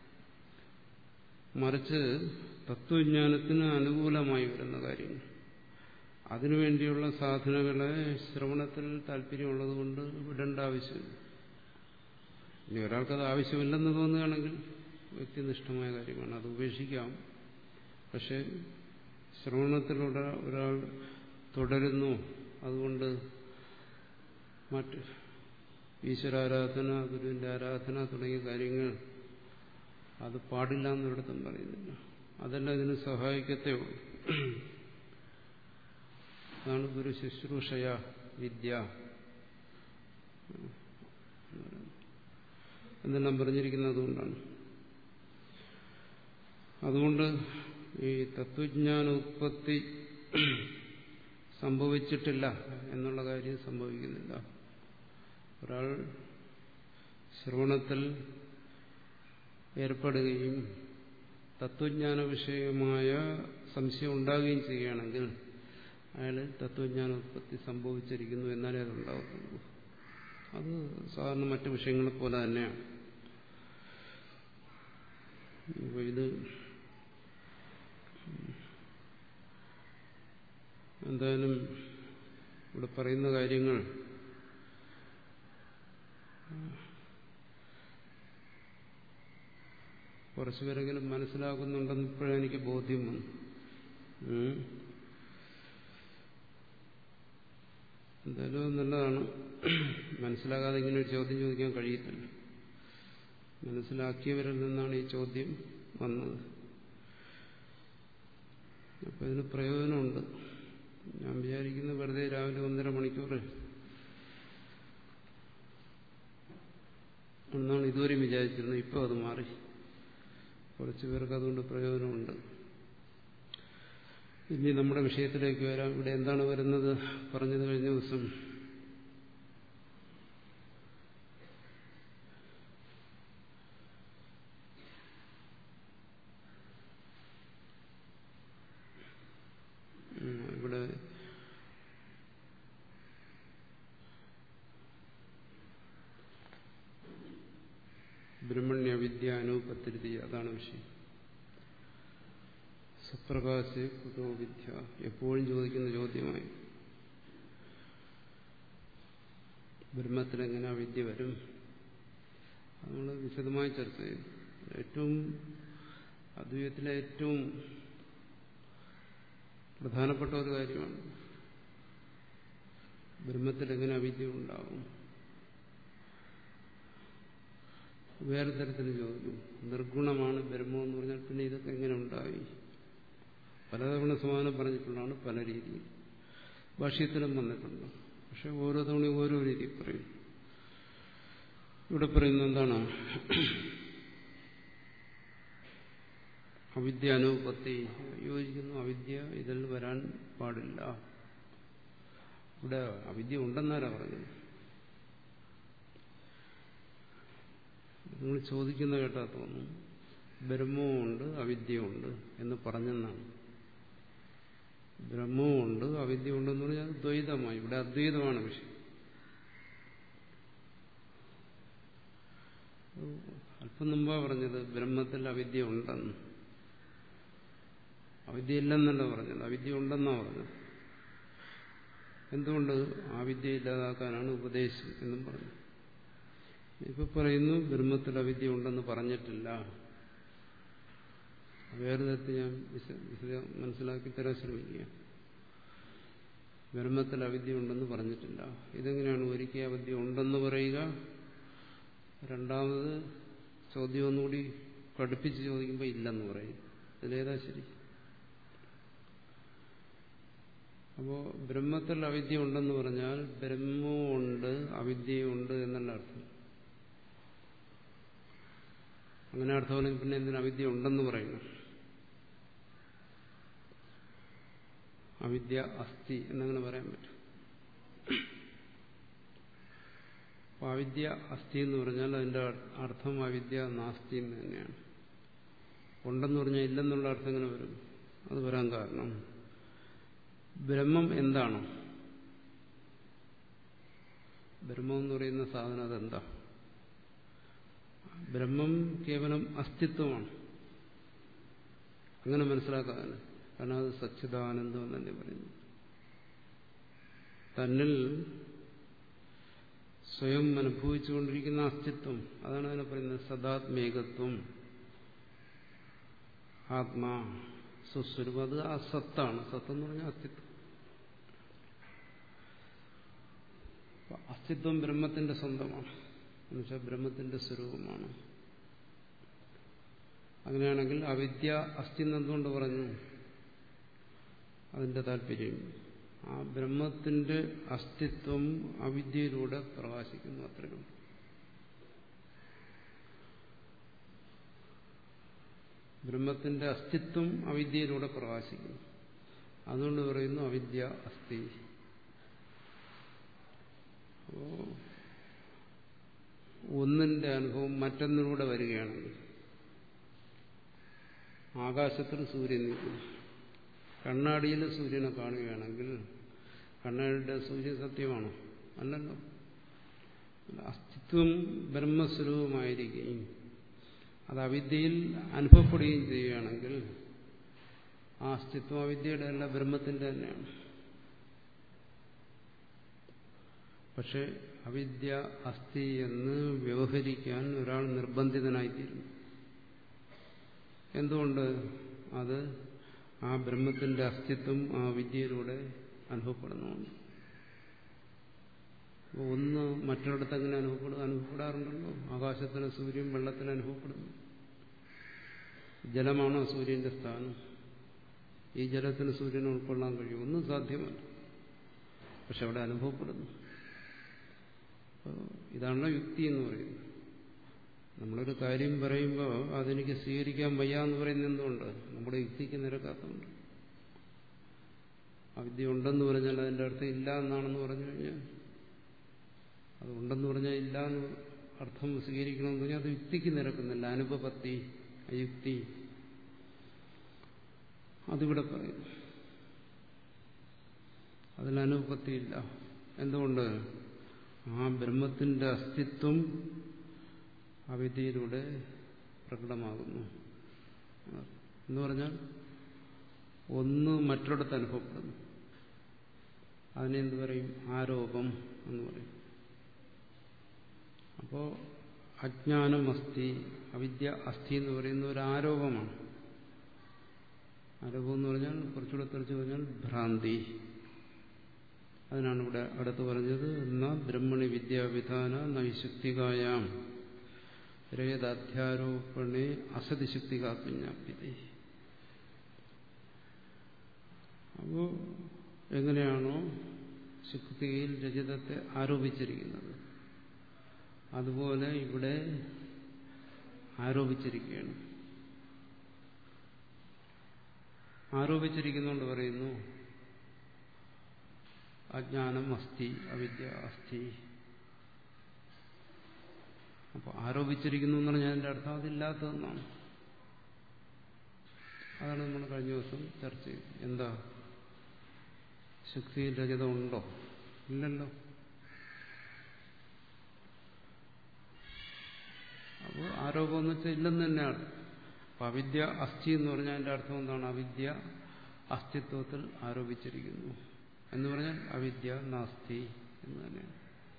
മറിച്ച് തത്വജ്ഞാനത്തിന് അനുകൂലമായി വരുന്ന കാര്യങ്ങൾ, അതിനുവേണ്ടിയുള്ള സാധനങ്ങളെ ശ്രവണത്തിൽ താല്പര്യമുള്ളത് കൊണ്ട് വിടേണ്ട ആവശ്യമില്ല. ഇനി ഒരാൾക്കത് ആവശ്യമില്ലെന്ന് തോന്നുകയാണെങ്കിൽ വ്യക്തിനിഷ്ഠമായ കാര്യമാണ്, അത് ഉപേക്ഷിക്കാം. പക്ഷെ ശ്രവണത്തിലൂടെ ഒരാൾ തുടരുന്നു, അതുകൊണ്ട് മറ്റ് ഈശ്വരാരാധന, ഗുരുവിന്റെ ആരാധന തുടങ്ങിയ കാര്യങ്ങൾ അത് പാടില്ല എന്നൊരിടത്തും പറയുന്നില്ല. അതെല്ലാം ഇതിന് സഹായിക്കത്തേ ഉള്ളൂ. അതാണ് ഗുരു ശുശ്രൂഷയ വിദ്യ എന്നെല്ലാം പറഞ്ഞിരിക്കുന്നത് അതുകൊണ്ടാണ്. അതുകൊണ്ട് ഈ തത്വജ്ഞാനോത്പത്തി സംഭവിച്ചിട്ടില്ല എന്നുള്ള കാര്യം സംഭവിക്കുന്നില്ല. ഒരാൾ ശ്രവണത്തിൽ ഏർപ്പെടുകയും തത്വജ്ഞാന വിഷയമായ സംശയം ഉണ്ടാകുകയും ചെയ്യുകയാണെങ്കിൽ അയാൾ തത്വജ്ഞാനോത്പത്തി സംഭവിച്ചിരിക്കുന്നു എന്നാലേ അതുണ്ടാകത്തുള്ളൂ. അത് സാധാരണ മറ്റു വിഷയങ്ങളെ പോലെ തന്നെയാണ്. അപ്പോൾ ഇത് എന്തായാലും ഇവിടെ പറയുന്ന കാര്യങ്ങൾ കുറച്ചുപേരെങ്കിലും മനസ്സിലാക്കുന്നുണ്ടെന്ന് ഇപ്പോഴേ എനിക്ക് ബോധ്യം വന്നു. എന്തായാലും നല്ലതാണ്. മനസ്സിലാകാതെ ഇങ്ങനെ ഒരു ചോദ്യം ചോദിക്കാൻ കഴിയത്തില്ല. മനസ്സിലാക്കിയവരിൽ നിന്നാണ് ഈ ചോദ്യം വന്നത്. അപ്പം ഇതിന് പ്രയോജനമുണ്ട്. ഞാൻ വിചാരിക്കുന്നു വെറുതെ രാവിലെ ഒന്നര മണിക്കൂർ എന്നാണ് ഇതുവരെയും വിചാരിച്ചിരുന്നത്. ഇപ്പോൾ അത് മാറി. കുറച്ചു പേർക്ക് അതുകൊണ്ട് പ്രയോജനമുണ്ട്. ഇനി നമ്മുടെ വിഷയത്തിലേക്ക് വരാം. ഇവിടെ എന്താണ് വരുന്നത് പറഞ്ഞത് കഴിഞ്ഞ ദിവസം? ഇവിടെ ബ്രഹ്മണ്യ വിദ്യ അനുപത്തിരുതി, അതാണ് വിഷയം. സുപ്രകാശ കുതോ വിദ്യ എപ്പോഴും ചോദിക്കുന്ന ചോദ്യമായി. ബ്രഹ്മത്തിലെങ്ങനെ വിദ്യ വരും? അത് നമ്മൾ വിശദമായി ചർച്ച ചെയ്തു. ഏറ്റവും അദ്വൈതത്തിലെ ഏറ്റവും പ്രധാനപ്പെട്ട ഒരു കാര്യമാണ് ബ്രഹ്മത്തിലെങ്ങനെ അവിദ്യ ഉണ്ടാവും. വേറെ തരത്തിൽ ചോദിക്കും, നിർഗുണമാണ് ബ്രഹ്മം എന്ന് പറഞ്ഞാൽ പിന്നെ ഇതൊക്കെ എങ്ങനെ ഉണ്ടായി? പലതവണ സമാധാനം പറഞ്ഞിട്ടുള്ളതാണ്, പല രീതിയിൽ ഭാഷ്യത്തിലും വന്നിട്ടുണ്ട്. പക്ഷെ ഓരോ തവണയും ഓരോ രീതി പറയും. ഇവിടെ പറയുന്നത് എന്താണ്? അവിദ്യ അനുപത്തി യോജിക്കുന്നു. അവിദ്യ ഇതിൽ വരാൻ പാടില്ല. ഇവിടെ അവിദ്യ ഉണ്ടെന്നാരാ പറഞ്ഞത്? നിങ്ങൾ ചോദിക്കുന്ന കേട്ടാ തോന്നും ബ്രഹ്മവുമുണ്ട് അവിദ്യയുണ്ട് എന്ന് പറഞ്ഞെന്നാണ്. ബ്രഹ്മവുമുണ്ട് അവിദ്യയുണ്ടെന്ന് പറഞ്ഞാൽ ദ്വൈതമായി. ഇവിടെ അദ്വൈതമാണ് വിഷയം. അല്പം മുമ്പാ പറഞ്ഞത് ബ്രഹ്മത്തിൽ അവിദ്യ ഉണ്ടെന്ന്. അവിദ്യ ഇല്ലെന്നല്ല പറഞ്ഞത്, അവിദ്യ ഉണ്ടെന്നാ പറഞ്ഞത്. എന്തുകൊണ്ട്? ആ വിദ്യ ഇല്ലാതാക്കാനാണ് ഉപദേശം എന്നും പറഞ്ഞു. ഇപ്പൊ പറയുന്നു ബ്രഹ്മത്തിൽ അവിദ്യ ഉണ്ടെന്ന് പറഞ്ഞിട്ടില്ല. വേറെ തരത്തിൽ ഞാൻ മനസ്സിലാക്കി തരാൻ ശ്രമിക്കുക. ബ്രഹ്മത്തിൽ അവിദ്യ ഉണ്ടെന്ന് പറഞ്ഞിട്ടില്ല. ഇതെങ്ങനെയാണ് ഒരിക്കൽ അവിദ്യ ഉണ്ടെന്ന് പറയുക, രണ്ടാമത് ചോദ്യം ഒന്നുകൂടി കടുപ്പിച്ച് ചോദിക്കുമ്പോൾ ഇല്ലെന്ന് പറയും? ഇതിലേതാ ശരി? അപ്പോ ബ്രഹ്മത്തിൽ അവിദ്യ ഉണ്ടെന്ന് പറഞ്ഞാൽ ബ്രഹ്മവും ഉണ്ട് അവിദ്യയുണ്ട് എന്നല്ല അർത്ഥം. അങ്ങനെ അർത്ഥമല്ലെങ്കിൽ പിന്നെ എന്തിനാ അവിദ്യ ഉണ്ടെന്ന് പറയുന്നു? അവിദ്യ അസ്ഥി എന്നങ്ങനെ പറയാൻ പറ്റും. അപ്പോൾ അവിദ്യ അസ്ഥി എന്ന് പറഞ്ഞാൽ അതിൻ്റെ അർത്ഥം അവിദ്യ നാസ്തി എന്ന് തന്നെയാണ്. ഉണ്ടെന്ന് പറഞ്ഞാൽ ഇല്ലെന്നുള്ള അർത്ഥം എങ്ങനെ വരും? അത് വരാൻ കാരണം ബ്രഹ്മം എന്താണ്? ബ്രഹ്മം എന്ന് പറയുന്ന സാധനം അതെന്താ? ബ്രഹ്മം കേവലം അസ്തിത്വമാണ്. അങ്ങനെ മനസ്സിലാക്കാൻ, കാരണം അത് സച്ചിദാനന്ദം എന്നല്ലേ പറയുന്നു. തന്നിൽ സ്വയം അനുഭവിച്ചുകൊണ്ടിരിക്കുന്ന അസ്തിത്വം, അതാണ് അതിനെ പറയുന്നത് സദാത്മേകത്വം, ആത്മാ സ്വസ്വരൂപം. അത് ആ സത്താണ്. സത്ത് എന്ന് പറഞ്ഞാൽ അസ്തിത്വം. അസ്തിത്വം ബ്രഹ്മത്തിന്റെ സ്വന്തമാണ്, എന്നുവെച്ചാൽ ബ്രഹ്മത്തിന്റെ സ്വരൂപമാണ്. അങ്ങനെയാണെങ്കിൽ അവിദ്യ അസ്ഥി എന്നെന്തുകൊണ്ട് പറഞ്ഞു? അതിന്റെ താല്പര്യം ആ ബ്രഹ്മത്തിന്റെ അസ്തിത്വം അവിദ്യയിലൂടെ പ്രകാശിക്കുന്നു, അത്രയും. ബ്രഹ്മത്തിന്റെ അസ്തിത്വം അവിദ്യയിലൂടെ പ്രകാശിക്കുന്നു. അതുകൊണ്ട് പറയുന്നു അവിദ്യ അസ്ഥി. ഒന്നിന്റെ അനുഭവം മറ്റൊന്നിലൂടെ വരികയാണെങ്കിൽ, ആകാശത്തിൽ സൂര്യൻ നിൽക്കുന്നു, കണ്ണാടിയിൽ സൂര്യനെ കാണുകയാണെങ്കിൽ കണ്ണാടിയുടെ സൂര്യൻ സത്യമാണോ? അല്ലല്ലോ. അസ്തിത്വം ബ്രഹ്മസ്വരൂപമായിരിക്കുകയും അത് അവിദ്യയിൽ അനുഭവപ്പെടുകയും ചെയ്യുകയാണെങ്കിൽ ആ അസ്തിത്വം അവിദ്യയുടെ അല്ല, ബ്രഹ്മത്തിന്റെ തന്നെയാണ്. പക്ഷെ അവിദ്യ അസ്ഥി എന്ന് വ്യവഹരിക്കാൻ ഒരാൾ നിർബന്ധിതനായിത്തീരുന്നു. എന്തുകൊണ്ട്? അത് ആ ബ്രഹ്മത്തിന്റെ അസ്തിത്വം ആ വിദ്യയിലൂടെ അനുഭവപ്പെടുന്നുണ്ട്. ഒന്ന് മറ്റൊരിടത്ത് എങ്ങനെ അനുഭവപ്പെടും? അനുഭവപ്പെടാറുണ്ടല്ലോ. ആകാശത്തിന് സൂര്യൻ, വെള്ളത്തിൽ അനുഭവപ്പെടുന്നു. ജലമാണോ സൂര്യന്റെ സ്ഥാനം? ഈ ജലത്തിന് സൂര്യനെ ഉൾക്കൊള്ളാൻ കഴിയും? ഒന്നും സാധ്യമല്ല. പക്ഷെ അവിടെ അനുഭവപ്പെടുന്നു. ഇതാണല്ലോ യുക്തി എന്ന് പറയുന്നത്. നമ്മളൊരു കാര്യം പറയുമ്പോൾ അതെനിക്ക് സ്വീകരിക്കാൻ വയ്യ എന്ന് പറയുന്നത് എന്തുകൊണ്ട്? നമ്മുടെ യുക്തിക്ക് നിരക്കാത്തതുകൊണ്ട്. അവിദ്യ ഉണ്ടെന്ന് പറഞ്ഞാൽ അതിൻ്റെ അർത്ഥം ഇല്ല എന്നാണെന്ന് പറഞ്ഞു കഴിഞ്ഞാൽ, അത് ഉണ്ടെന്ന് പറഞ്ഞാൽ ഇല്ല എന്ന് അർത്ഥം സ്വീകരിക്കണമെന്ന് പറഞ്ഞാൽ അത് യുക്തിക്ക് നിരക്കുന്നില്ല. അനുപപത്തി, അയുക്തി, അതിവിടെ പറയുന്നു. അതിൽ അനുപത്തിയില്ല. എന്തുകൊണ്ട്? ആ ബ്രഹ്മത്തിന്റെ അസ്തിത്വം അവിദ്യയിലൂടെ പ്രകടമാകുന്നു എന്ന് പറഞ്ഞാൽ ഒന്ന് മറ്റൊരിടത്ത് അനുഭവപ്പെടുന്നു. അതിനെന്ത് പറയും? ആരോപം എന്ന് പറയും. അപ്പോ അജ്ഞാനം അസ്ഥി, അവിദ്യ അസ്ഥി എന്ന് പറയുന്ന ഒരു ആരോപമാണ്. ആരോപം എന്ന് പറഞ്ഞാൽ കുറച്ചുകൂടെ തെളിച്ച് പറഞ്ഞാൽ ഭ്രാന്തി. അതിനാണ് ഇവിടെ അടുത്ത് പറഞ്ഞത് ന ബ്രഹ്മണി വിദ്യാവിധാന നൈശുക്തികായാം രേതാധ്യാരോപണേ അസതിശുക്തികാജ്ഞാപ്യതേ. അപ്പോ എങ്ങനെയാണോ ശുക്തിയിൽ രജതത്തെ ആരോപിച്ചിരിക്കുന്നത്, അതുപോലെ ഇവിടെ ആരോപിച്ചിരിക്കുകയാണ്. ആരോപിച്ചിരിക്കുന്നുകൊണ്ട് പറയുന്നു അജ്ഞാനം അസ്ഥി, അവിദ്യ അസ്ഥി. അപ്പോൾ ആരോപിച്ചിരിക്കുന്നു എന്ന് പറഞ്ഞാൽ അതിൻ്റെ അർത്ഥം അതില്ലാത്തതെന്നാണ്. അതാണ് നമ്മൾ കഴിഞ്ഞ ദിവസം ചർച്ച ചെയ്തത്. എന്താ, ശുക്തിയിൽ രജതം ഉണ്ടോ? ഇല്ലല്ലോ. അപ്പോൾ ആരോപം എന്ന് വെച്ചാൽ ഇല്ലെന്ന് തന്നെയാണ്. അപ്പൊ അവിദ്യ അസ്ഥി എന്ന് പറഞ്ഞാൽ അതിന്റെ അർത്ഥം എന്താണ്? അവിദ്യ അസ്തിത്വത്തിൽ ആരോപിച്ചിരിക്കുന്നു എന്ന് പറഞ്ഞാൽ അവിദ്യ നാസ്തി എന്ന് തന്നെയാണ്.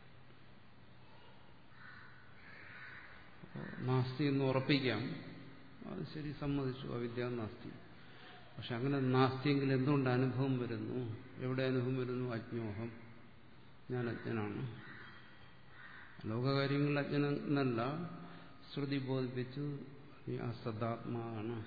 നാസ്തി എന്ന് ഉറപ്പിക്കാം. അത് ശരി, സമ്മതിച്ചു, അവിദ്യ നാസ്തി. പക്ഷെ അങ്ങനെ നാസ്തിയെങ്കിൽ എന്തുകൊണ്ട് അനുഭവം വരുന്നു? എവിടെ അനുഭവം വരുന്നു? അജ്ഞോഹം, ഞാൻ അജ്ഞനാണ്. ലോകകാര്യങ്ങളിൽ അജ്ഞനെന്നല്ല, ശ്രുതി ബോധിപ്പിച്ചു നീ അസദാത്മാവാണ്,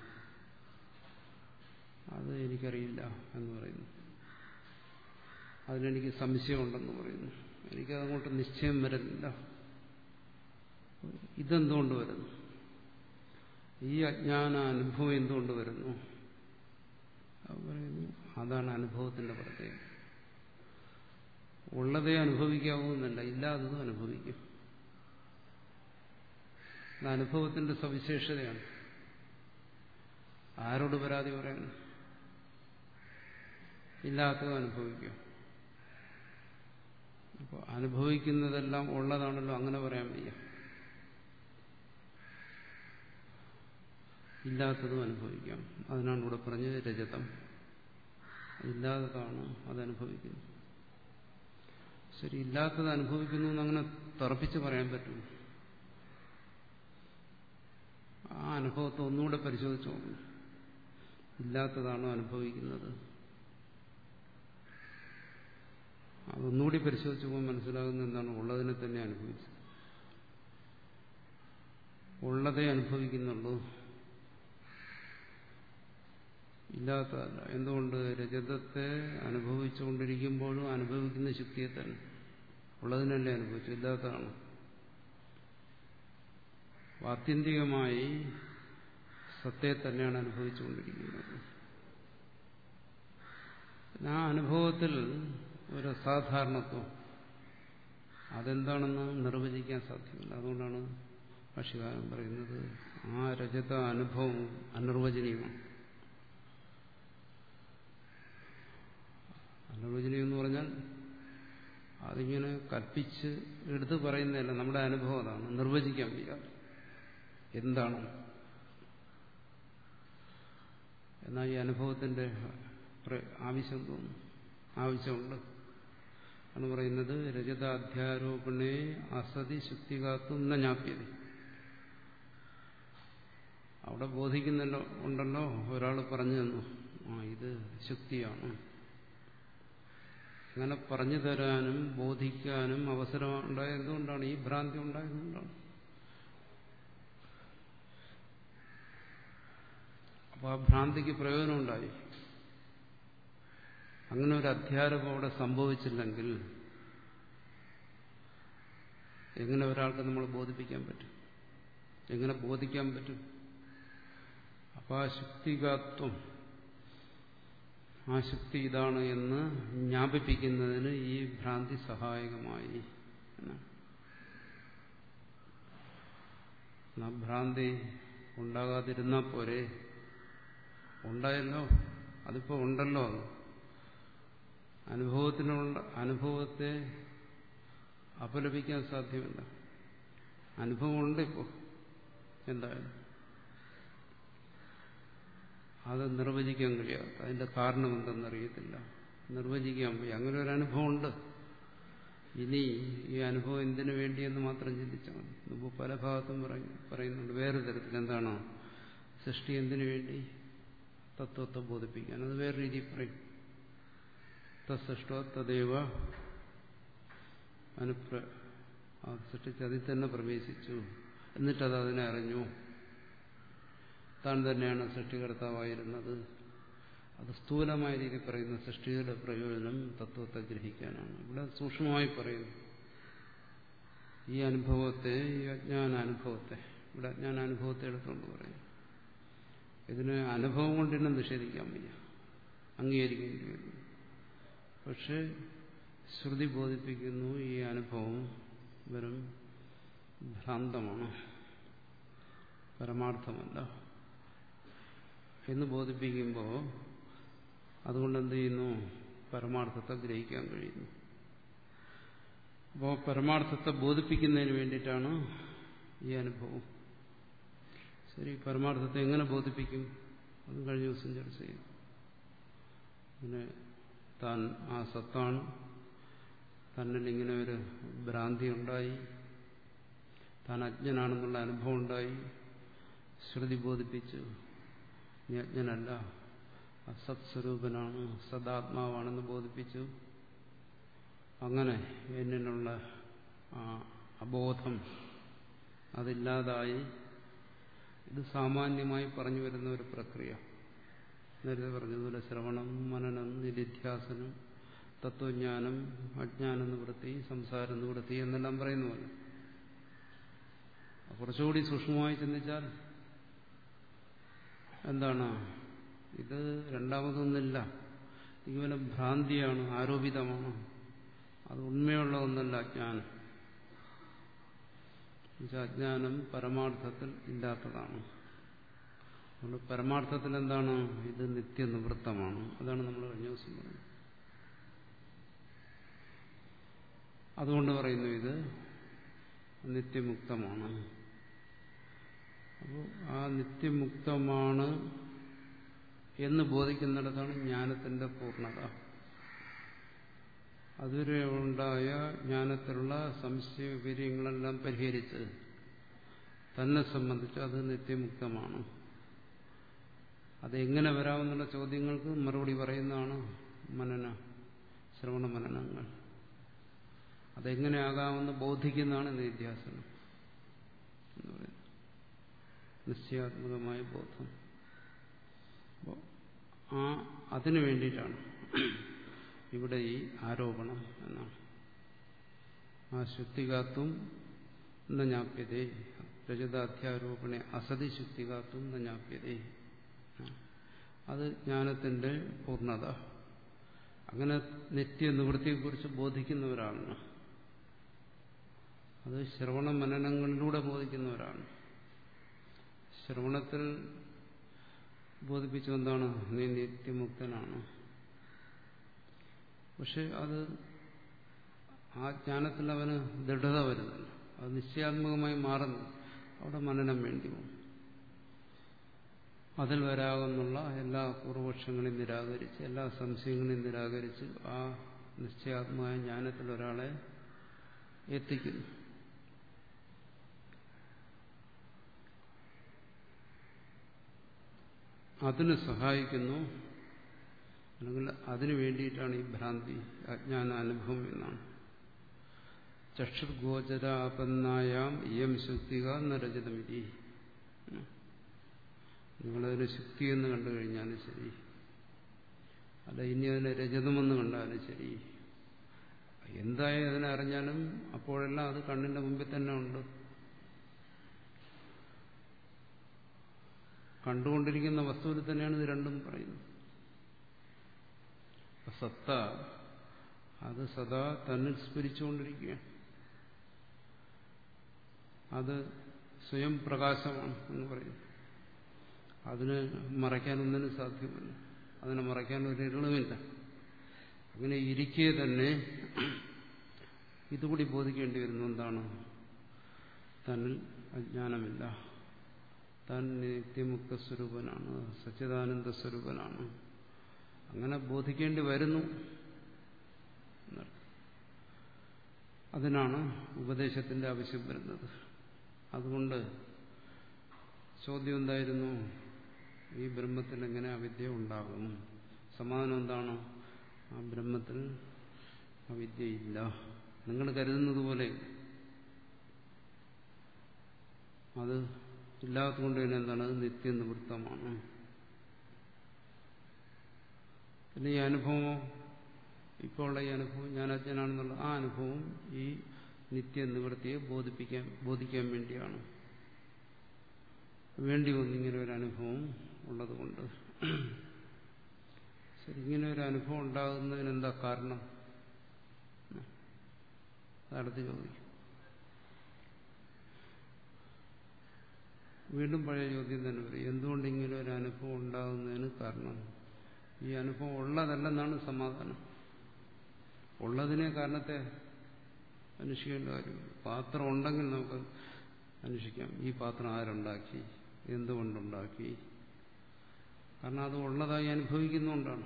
അത് എനിക്കറിയില്ല എന്ന് പറയുന്നു. അതിനെനിക്ക് സംശയമുണ്ടെന്ന് പറയുന്നു. എനിക്കതങ്ങോട്ട് നിശ്ചയം വരുന്നില്ല. ഇതെന്തുകൊണ്ട് വരുന്നു? ഈ അജ്ഞാന അനുഭവം എന്തുകൊണ്ട് വരുന്നു? പറയുന്നു അതാണ് അനുഭവത്തിന്റെ പ്രത്യേകത. ഉള്ളതേ അനുഭവിക്കാവുന്നല്ല, ഇല്ലാത്തതും അനുഭവിക്കും. അത് അനുഭവത്തിന്റെ സവിശേഷതയാണ്. ആരോട് പരാതി പറയണം? ഇല്ലാത്തത് അനുഭവിക്കും. അപ്പോൾ അനുഭവിക്കുന്നതെല്ലാം ഉള്ളതാണല്ലോ, അങ്ങനെ പറയാൻ വയ്യ. ഇല്ലാത്തതും അനുഭവിക്കാം. അതിനാണ് ഇവിടെ പറഞ്ഞത് രജതം. ഇല്ലാത്തതാണ് അതനുഭവിക്കുന്നത്. ശരി, ഇല്ലാത്തത് അനുഭവിക്കുന്നു എന്നങ്ങനെ തറപ്പിച്ച് പറയാൻ പറ്റും. ആ അനുഭവത്തെ ഒന്നുകൂടെ പരിശോധിച്ചു നോക്കും. ഇല്ലാത്തതാണോ അനുഭവിക്കുന്നത്? അതൊന്നുകൂടി പരിശോധിച്ചു പോകുമ്പോൾ മനസ്സിലാകുന്ന എന്താണ്? ഉള്ളതിനെ തന്നെ അനുഭവിച്ചത്. ഉള്ളതേ അനുഭവിക്കുന്നുള്ളൂ, ഇല്ലാത്തതല്ല. എന്തുകൊണ്ട്? രജതത്തെ അനുഭവിച്ചുകൊണ്ടിരിക്കുമ്പോഴും അനുഭവിക്കുന്ന ശക്തിയെ തന്നെ, ഉള്ളതിനല്ലേ അനുഭവിച്ചു, ഇല്ലാത്തതാണ്. ആത്യന്തികമായി സത്യത്തെ തന്നെയാണ് അനുഭവിച്ചുകൊണ്ടിരിക്കുന്നത്. ആ അനുഭവത്തിൽ ഒരു അസാധാരണത്വം, അതെന്താണെന്ന് നിർവചിക്കാൻ സാധ്യമല്ല. അതുകൊണ്ടാണ് ഭാഷ്യകാരൻ പറയുന്നത് ആ രജത അനുഭവം അനിർവചനീയമാണ്. അനിർവചനീയം എന്ന് പറഞ്ഞാൽ അതിങ്ങനെ കൽപ്പിച്ച് എടുത്ത് പറയുന്നതല്ല, നമ്മുടെ അനുഭവം അതാണ്. നിർവചിക്കാൻ വയ്യ എന്താണ്. എന്നാൽ ഈ അനുഭവത്തിന്റെ ആവശ്യം തോന്നുന്നു, ആവശ്യമുണ്ട് എന്ന് പറയുന്നത് രജതാധ്യാരോപണേ അസതി ശുക്തികാത്തു ന ജ്ഞാപ്യത. അവിടെ ബോധിക്കുന്നല്ലോ ഉണ്ടല്ലോ, ഒരാൾ പറഞ്ഞു തന്നു, ആ ഇത് ശുക്തിയാണ്. അങ്ങനെ പറഞ്ഞു തരാനും ബോധിക്കാനും അവസരം ഉണ്ടായത് എന്തുകൊണ്ടാണ്? ഈ ഭ്രാന്തി ഉണ്ടായതുകൊണ്ടാണ്. അപ്പൊ ആ ഭ്രാന്തിക്ക് പ്രയോജനമുണ്ടായി. അങ്ങനെ ഒരു അധ്യാരോപം അവിടെ സംഭവിച്ചില്ലെങ്കിൽ എങ്ങനെ ഒരാൾക്ക് നമ്മൾ ബോധിപ്പിക്കാൻ പറ്റും? എങ്ങനെ ബോധിക്കാൻ പറ്റും? അപ്പൊ ആ ശുക്തികാത്വം, ആ ശക്തി ഇതാണ് എന്ന് ജ്ഞാപിപ്പിക്കുന്നതിന് ഈ ഭ്രാന്തി സഹായകമായി. ആ ഭ്രാന്തി ഉണ്ടാകാതിരുന്നാൽ പോരെ? ഉണ്ടായല്ലോ, അതിപ്പോ ഉണ്ടല്ലോ. അനുഭവത്തിനുള്ള അനുഭവത്തെ അപലപിക്കാൻ സാധ്യമല്ല. അനുഭവമുണ്ട് ഇപ്പോൾ എന്തായാലും. അത് നിർവചിക്കാൻ കഴിയാത്ത, അതിന്റെ കാരണം എന്തെന്നറിയത്തില്ല, നിർവചിക്കാൻ പോയി. അങ്ങനെ ഒരു അനുഭവം ഉണ്ട്. ഇനി ഈ അനുഭവം എന്തിനു വേണ്ടിയെന്ന് മാത്രം ചിന്തിച്ചാൽ മതി. മുമ്പ് പല ഭാഗത്തും പറയുന്നുണ്ട് വേറെ തരത്തിൽ. എന്താണോ സൃഷ്ടി എന്തിനു വേണ്ടി? തത്വത്തെ ബോധിപ്പിക്കാൻ. അത് വേറെ രീതിയിൽ പറയും. തത്സൃഷ്ട തദൈവ അനുപ്ര സൃഷ്ടിച്ച് അതിൽ തന്നെ പ്രവേശിച്ചു, എന്നിട്ടത് അതിനെ അറിഞ്ഞു. താൻ തന്നെയാണ് സൃഷ്ടികർത്താവായിരുന്നത്. അത് സ്ഥൂലമായ രീതിയിൽ പറയുന്ന സൃഷ്ടിയുടെ പ്രയോജനം തത്വത്തെ ഗ്രഹിക്കാനാണ്. ഇവിടെ സൂക്ഷ്മമായി പറയുന്നു ഈ അനുഭവത്തെ, ഈ അജ്ഞാനാനുഭവത്തെ. ഇവിടെ അജ്ഞാനാനുഭവത്തെ എടുത്തുകൊണ്ട് പറയും. ഇതിന് അനുഭവം കൊണ്ട് തന്നെ നിഷേധിക്കാൻ വയ്യ, അംഗീകരിക്കേണ്ടി വരുന്നു. പക്ഷെ ശ്രുതി ബോധിപ്പിക്കുന്നു ഈ അനുഭവം വെറും ഭ്രാന്തമാണ്, പരമാർത്ഥമല്ല എന്ന് ബോധിപ്പിക്കുമ്പോൾ അതുകൊണ്ട് എന്ത് ചെയ്യുന്നു? പരമാർത്ഥത്തെ ഗ്രഹിക്കാൻ കഴിയുന്നു. അപ്പോൾ പരമാർത്ഥത്തെ ബോധിപ്പിക്കുന്നതിന് വേണ്ടിയിട്ടാണ് ഈ അനുഭവം. ശരി, പരമാർത്ഥത്തെ എങ്ങനെ ബോധിപ്പിക്കും? അതും കഴിഞ്ഞ ദിവസം ചർച്ച ചെയ്തു. പിന്നെ താൻ ആ സത്താണ്, തന്നിൽ ഇങ്ങനെ ഒരു ഭ്രാന്തി ഉണ്ടായി, താൻ അജ്ഞനാണെന്നുള്ള അനുഭവം ഉണ്ടായി. ശ്രുതി ബോധിപ്പിച്ചു നീ അജ്ഞനല്ല, അസത് സ്വരൂപനാണ്, സദാത്മാവാണെന്ന് ബോധിപ്പിച്ചു. അങ്ങനെ എന്നിനുള്ള ആ അബോധം അതില്ലാതായി. ഇത് സാമാന്യമായി പറഞ്ഞു വരുന്ന ഒരു പ്രക്രിയ. നേരത്തെ പറഞ്ഞതുപോലെ ശ്രവണം, മനനം, നിധിധ്യാസനം, തത്വജ്ഞാനം, അജ്ഞാന നിവൃത്തി, സംസാര നിവൃത്തി എന്നെല്ലാം പറയുന്ന പോലെ. കുറച്ചുകൂടി സൂക്ഷ്മമായി ചിന്തിച്ചാൽ എന്താണ്? ഇത് രണ്ടാമതൊന്നില്ല, കേവലം ഭ്രാന്തിയാണ്, ആരോപിതമാണ്. അത് ഉണ്മയുള്ള ഒന്നല്ല അജ്ഞാനം. എന്നുവെച്ചാൽ അജ്ഞാനം പരമാർത്ഥത്തിൽ ഇല്ലാത്തതാണ്. അതുകൊണ്ട് പരമാർത്ഥത്തിൽ എന്താണ്? ഇത് നിത്യനിവൃത്തമാണ്. അതാണ് നമ്മൾ കഴിഞ്ഞ ദിവസം പറഞ്ഞത്. അതുകൊണ്ട് പറയുന്നു ഇത് നിത്യമുക്തമാണ്. അപ്പോൾ ആ നിത്യമുക്തമാണ് എന്ന് ബോധിക്കുന്നിടത്താണ് ജ്ഞാനത്തിന്റെ പൂർണ്ണത. അതുവരെ ഉണ്ടായ ജ്ഞാനത്തിലുള്ള സംശയ വിപര്യങ്ങളെല്ലാം പരിഹരിച്ച് തന്നെ സംബന്ധിച്ച് അത് നിത്യമുക്തമാണ്. അതെങ്ങനെ വരാമെന്നുള്ള ചോദ്യങ്ങൾക്ക് മറുപടി പറയുന്നതാണ് മനന ശ്രവണ മനനങ്ങൾ. അതെങ്ങനെയാകാമെന്ന് ബോധിക്കുന്നതാണ് നിധ്യാസനം എന്ന് പറയുന്നത്, നിശ്ചയാത്മകമായ ബോധം. ആ അതിനു വേണ്ടിയിട്ടാണ് ഇവിടെ ഈ ആരോപണം എന്നാണ്. ആ ശുദ്ധികാത്വം ന ജ്ഞാപ്യതേ രജതാധ്യാരോപണെ അസതി ശുദ്ധികാത്വം ന ജ്ഞാപ്യതേ. അത് ജ്ഞാനത്തിന്റെ പൂർണ്ണത. അങ്ങനെ നിത്യനിവൃത്തിയെക്കുറിച്ച് ബോധിക്കുന്ന ഒരാളാണ്. അത് ശ്രവണ മനനങ്ങളിലൂടെ ബോധിക്കുന്ന ഒരാളാണ്. ശ്രവണത്തിൽ ബോധിപ്പിച്ചു എന്താണ്? നീ നിത്യമുക്തനാണ്. പക്ഷെ അത് ആ ജ്ഞാനത്തിൽ അവന് ദൃഢത വരുന്നില്ല. അത് നിശ്ചയാത്മകമായി മാറുന്നു. അവിടെ മനനം വേണ്ടി വരും. അതിൽ വരാകുന്നുള്ള എല്ലാ പൂർവപക്ഷങ്ങളെയും നിരാകരിച്ച്, എല്ലാ സംശയങ്ങളെയും നിരാകരിച്ച് ആ നിശ്ചയാത്മകമായ ജ്ഞാനത്തിൽ ഒരാളെ എത്തിക്കുന്നു. അതിന് സഹായിക്കുന്നു, അല്ലെങ്കിൽ അതിനു വേണ്ടിയിട്ടാണ് ഈ ഭ്രാന്തി അജ്ഞാനാനുഭവം എന്നാണ്. ചക്ഷുർഗോചരാപന്നായാം ഇയം ശുദ്ധിക നരജതമിതി. നിങ്ങളതിനെ ശുക്തിയെന്ന് കണ്ടു കഴിഞ്ഞാലും ശരി, അല്ല ഇനി അതിനെ രജതമെന്ന് കണ്ടാലും ശരി, എന്തായാലും അതിനെ അറിഞ്ഞാലും അപ്പോഴെല്ലാം അത് കണ്ണിന്റെ മുമ്പിൽ തന്നെ ഉണ്ട്. കണ്ടുകൊണ്ടിരിക്കുന്ന വസ്തുവിൽ തന്നെയാണ് ഇത് രണ്ടും പറയുന്നത്. സത്ത അത് സദാ തന്നിൽ സ്ഫുരിച്ചുകൊണ്ടിരിക്കുകയാണ്. അത് സ്വയം പ്രകാശമാണ് എന്ന് പറയുന്നു. അതിന് മറയ്ക്കാനൊന്നിനും സാധ്യമല്ല. അതിനെ മറയ്ക്കാൻ ഒരു ഇരുളുമില്ല. അങ്ങനെ ഇരിക്കെ തന്നെ ഇതുകൂടി ബോധിക്കേണ്ടി വരുന്നു. എന്താണ്? തന്നിൽ അജ്ഞാനമില്ല, താൻ നിത്യമുക്ത സ്വരൂപനാണ്, സച്ചിദാനന്ദ സ്വരൂപനാണ്. അങ്ങനെ ബോധിക്കേണ്ടി വരുന്നു. അതിനാണ് ഉപദേശത്തിന്റെ ആവശ്യം വരുന്നത്. അതുകൊണ്ട് ചോദ്യം എന്തായിരുന്നു? ഈ ബ്രഹ്മത്തിൽ എങ്ങനെ അവിദ്യ ഉണ്ടാകും? സമാധാനം എന്താണ്? ആ ബ്രഹ്മത്തിൽ അവിദ്യയില്ല. നിങ്ങൾ കരുതുന്നത് പോലെ അത് ഇല്ലാത്തതുകൊണ്ട് തന്നെ എന്താണ്? അത് നിത്യനിവൃത്തമാണ്. പിന്നെ ഈ അനുഭവമോ, ഇപ്പോൾ ഉള്ള ഈ അനുഭവം ഞാൻ അജ്ഞനാണെന്നുള്ള ആ അനുഭവം ഈ നിത്യനിവൃത്തിയെ ബോധിപ്പിക്കാൻ ബോധിക്കാൻ വേണ്ടിയാണ്. വേണ്ടി വന്നു ഇങ്ങനെ ഒരു അനുഭവം ഉള്ളതുകൊണ്ട്. ശരി, ഇങ്ങനെ ഒരു അനുഭവം ഉണ്ടാകുന്നതിന് എന്താ കാരണം? അടുത്ത് ചോദിക്കും. വീണ്ടും പഴയ ചോദ്യം തന്നെ പറയും. എന്തുകൊണ്ട് ഇങ്ങനെ ഒരു അനുഭവം ഉണ്ടാകുന്നതിന് കാരണം? ഈ അനുഭവം ഉള്ളതല്ലെന്നാണ് സമാധാനം. ഉള്ളതിനെ കാരണത്തെ അന്വേഷിക്കേണ്ട കാര്യം. പാത്രം ഉണ്ടെങ്കിൽ നമുക്ക് അന്വേഷിക്കാം. ഈ പാത്രം ആരുണ്ടാക്കി, എന്തുകൊണ്ടുണ്ടാക്കി? കാരണം അത് ഉള്ളതായി അനുഭവിക്കുന്നുകൊണ്ടാണ്.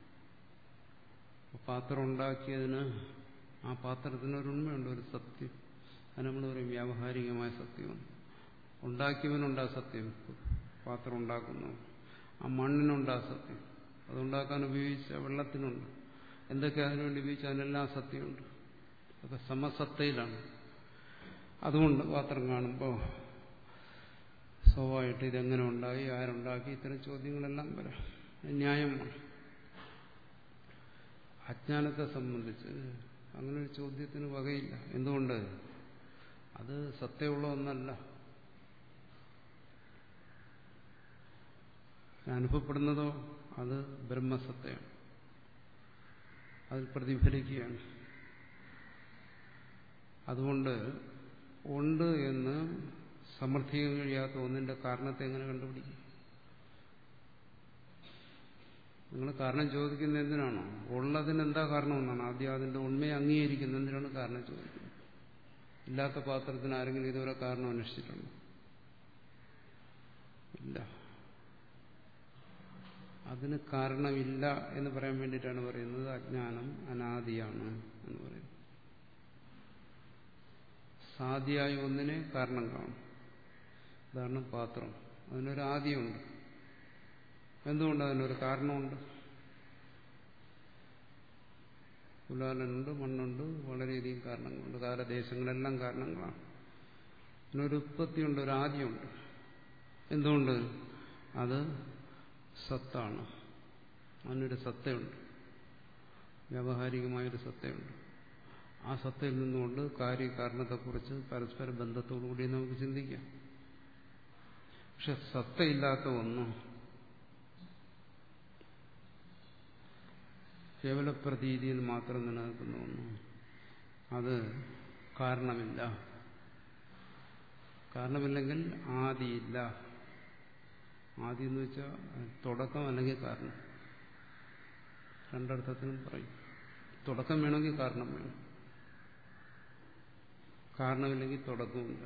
പാത്രം ഉണ്ടാക്കിയതിന് ആ പാത്രത്തിന് ഒരു ഉണ്മയുണ്ട്, ഒരു സത്യം. അത് നമ്മൾ പറയും വ്യാവഹാരികമായ സത്യമാണ്. ഉണ്ടാക്കിയവനുണ്ടാ സത്യം, പാത്രം ഉണ്ടാക്കുന്നു. ആ മണ്ണിനുണ്ടാ സത്യം, അതുണ്ടാക്കാൻ ഉപയോഗിച്ച വെള്ളത്തിനുണ്ട്. എന്തൊക്കെ അതിനുവേണ്ടി ഉപയോഗിച്ച അതിനെല്ലാം സത്യമുണ്ട്. അതൊക്കെ സമസത്തയിലാണ്. അതുകൊണ്ട് പാത്രം കാണുമ്പോൾ സ്വാഭാവികമായിട്ട് ഇതെങ്ങനെ ഉണ്ടായി, ആരുണ്ടാക്കി, ഇത്തരം ചോദ്യങ്ങളെല്ലാം വരാം. ന്യായമാണ്. അജ്ഞാനത്തെ സംബന്ധിച്ച് അങ്ങനെ ഒരു ചോദ്യത്തിന് വകയില്ല. എന്തുകൊണ്ട്? അത് സത്യമുള്ള ഒന്നല്ല. അനുഭവപ്പെടുന്നതോ അത് ബ്രഹ്മസത്തയാണ്. അതിൽ പ്രതിഫലിക്കുകയാണ്. അതുകൊണ്ട് ഉണ്ട് എന്ന് സമർത്ഥിക്കാൻ കഴിയാത്ത ഒന്നിന്റെ കാരണത്തെ എങ്ങനെ കണ്ടുപിടിക്കും? നിങ്ങൾ കാരണം ചോദിക്കുന്നത് എന്തിനാണോ? ഉള്ളതിന് എന്താ കാരണമെന്നാണ്. ആദ്യം അതിന്റെ ഉണ്മയെ അംഗീകരിക്കുന്നത് എന്തിനാണ് കാരണം ചോദിക്കുന്നത്? ഇല്ലാത്ത പാത്രത്തിന് ആരെങ്കിലും ഇതുവരെ കാരണം അന്വേഷിച്ചിട്ടുണ്ടോ? ഇല്ല. അതിന് കാരണമില്ല എന്ന് പറയാൻ വേണ്ടിയിട്ടാണ് പറയുന്നത് അജ്ഞാനം അനാദിയാണ് എന്ന് പറയുന്നത്. സാദിയായ ഒന്നിനെ കാരണം കാണും. ഉദാഹരണം പാത്രം, അതിനൊരു ആദിയുണ്ട്. എന്തുകൊണ്ട്? അതിനൊരു കാരണമുണ്ട്. കുലാലനുണ്ട്, മണ്ണുണ്ട്, വളരെയധികം കാരണങ്ങളുണ്ട്. കാലദേശങ്ങളെല്ലാം കാരണങ്ങളാണ്. അതിനൊരു ഉത്പത്തിയുണ്ട്, ഒരു ആദിയുണ്ട്. എന്തുകൊണ്ട്? അത് സത്താണ്. അതിനൊരു സത്തയുണ്ട്, വ്യാവഹാരികമായൊരു സത്തയുണ്ട്. ആ സത്തയിൽ നിന്നുകൊണ്ട് കാര്യകാരണത്തെക്കുറിച്ച് പരസ്പര ബന്ധത്തോടുകൂടി നമുക്ക് ചിന്തിക്കാം. പക്ഷെ സത്തയില്ലാത്ത ഒന്ന്, കേവല പ്രതീതിയിൽ മാത്രം നിലനിൽക്കുന്ന ഒന്ന്, അത് കാരണമില്ല. കാരണമില്ലെങ്കിൽ ആദിയില്ല. ആദി എന്ന് വെച്ചാൽ തുടക്കം അല്ലെങ്കിൽ കാരണം, രണ്ടർത്ഥത്തിനും പറയും. തുടക്കം വേണമെങ്കിൽ കാരണം വേണം, കാരണമില്ലെങ്കിൽ തുടക്കമില്ല.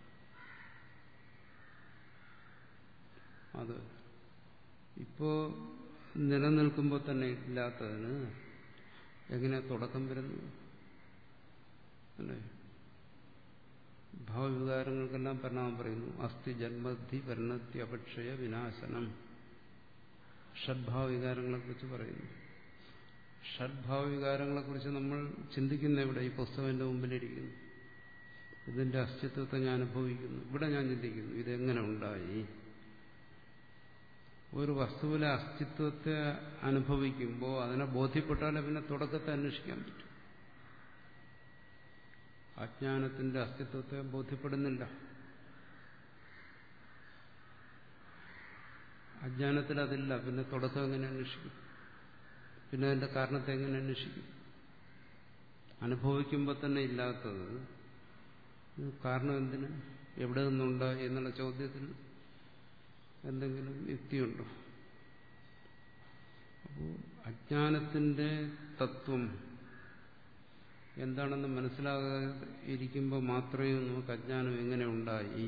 അത് ഇപ്പോ നിലനിൽക്കുമ്പോൾ തന്നെ ഇല്ലാത്തതിന് എങ്ങനെ തുടക്കം വരുന്നു? അല്ലേ? ഭാവവികാരങ്ങൾക്കെല്ലാം പരിണാമം പറയുന്നു. അസ്ഥി ജന്മധി പരിണത്തി അപക്ഷയ വിനാശനം. ഷഡ്ഭാവവികാരങ്ങളെക്കുറിച്ച് പറയുന്നു. ഷഡ്ഭാവവികാരങ്ങളെക്കുറിച്ച് നമ്മൾ ചിന്തിക്കുന്ന ഇവിടെ ഈ പുസ്തകം എന്റെ മുമ്പിലിരിക്കുന്നു. ഇതിന്റെ അസ്തിത്വത്തെ ഞാൻ അനുഭവിക്കുന്നു. ഇവിടെ ഞാൻ ചിന്തിക്കുന്നു ഇതെങ്ങനെ ഉണ്ടായി. ഒരു വസ്തുവിലെ അസ്തിത്വത്തെ അനുഭവിക്കുമ്പോൾ അതിനെ ബോധ്യപ്പെട്ടാലേ പിന്നെ തുടക്കത്തെ അന്വേഷിക്കാൻ പറ്റും. അജ്ഞാനത്തിന്റെ അസ്തിത്വത്തെ ബോധ്യപ്പെടുന്നില്ല. അജ്ഞാനത്തിൽ അതില്ല, പിന്നെ തുടക്കം എങ്ങനെ അന്വേഷിക്കും? പിന്നെ അതിന്റെ കാരണത്തെ എങ്ങനെ അന്വേഷിക്കും? അനുഭവിക്കുമ്പോൾ തന്നെ ഇല്ലാത്തത് കാരണം എന്തിന്, എവിടെ നിന്നുണ്ട് എന്നുള്ള ചോദ്യത്തിൽ എന്തെങ്കിലും യുക്തിയുണ്ടോ? അപ്പോൾ അജ്ഞാനത്തിന്റെ തത്വം എന്താണെന്ന് മനസ്സിലാകാതെ ഇരിക്കുമ്പോൾ മാത്രമേ നമുക്ക് അജ്ഞാനം എങ്ങനെ ഉണ്ടായി,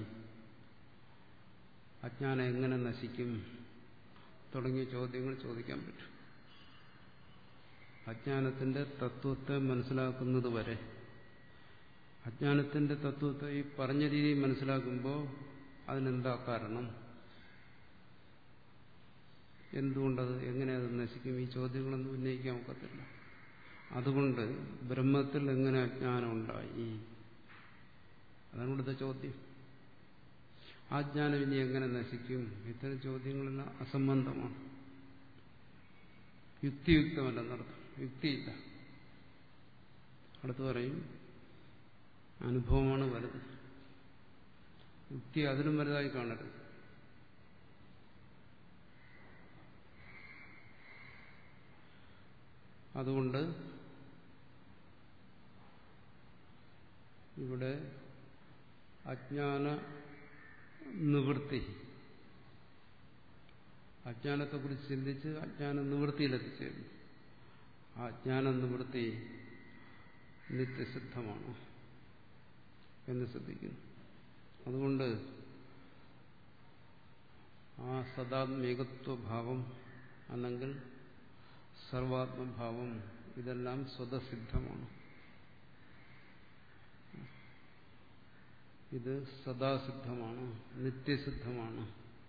അജ്ഞാനം എങ്ങനെ നശിക്കും തുടങ്ങിയ ചോദ്യങ്ങൾ ചോദിക്കാൻ പറ്റും. അജ്ഞാനത്തിന്റെ തത്വത്തെ മനസ്സിലാക്കുന്നത് വരെ, അജ്ഞാനത്തിന്റെ തത്വത്തെ ഈ പറഞ്ഞ രീതിയിൽ മനസ്സിലാക്കുമ്പോൾ അതിനെന്താ കാരണം, എന്തുകൊണ്ടത്, എങ്ങനെ അത് നശിക്കും, ഈ ചോദ്യങ്ങളൊന്നും ഉന്നയിക്കാൻ ഒക്കത്തില്ല. അതുകൊണ്ട് ബ്രഹ്മത്തിൽ എങ്ങനെ അജ്ഞാനം ഉണ്ടായി, അതാണ് ഇവിടുത്തെ ചോദ്യം. ആ ജ്ഞാനം ഇനി എങ്ങനെ നശിക്കും, ഇത്തരം ചോദ്യങ്ങളെല്ലാം അസംബന്ധമാണ്, യുക്തിയുക്തമല്ലെന്നർത്ഥം. യുക്തിയില്ല. അടുത്ത് പറയും അനുഭവമാണ് വലുത്. യുക്തി അതിലും വലുതായി കാണരുത്. അതുകൊണ്ട് ഇവിടെ അജ്ഞാന നിവൃത്തി, അജ്ഞാനത്തെക്കുറിച്ച് ചിന്തിച്ച് അജ്ഞാന നിവൃത്തിയിലെത്തിച്ചേരുന്നു. ആ അജ്ഞാന നിവൃത്തി നിത്യസിദ്ധമാണ് എന്ന് ശ്രദ്ധിക്കുന്നു. അതുകൊണ്ട് ആ സദാത്മേകത്വഭാവം അല്ലെങ്കിൽ സർവാത്മഭാവം ഇതെല്ലാം സ്വതസിദ്ധമാണ്. ഇത് സദാസിദ്ധമാണ്, നിത്യസിദ്ധമാണ്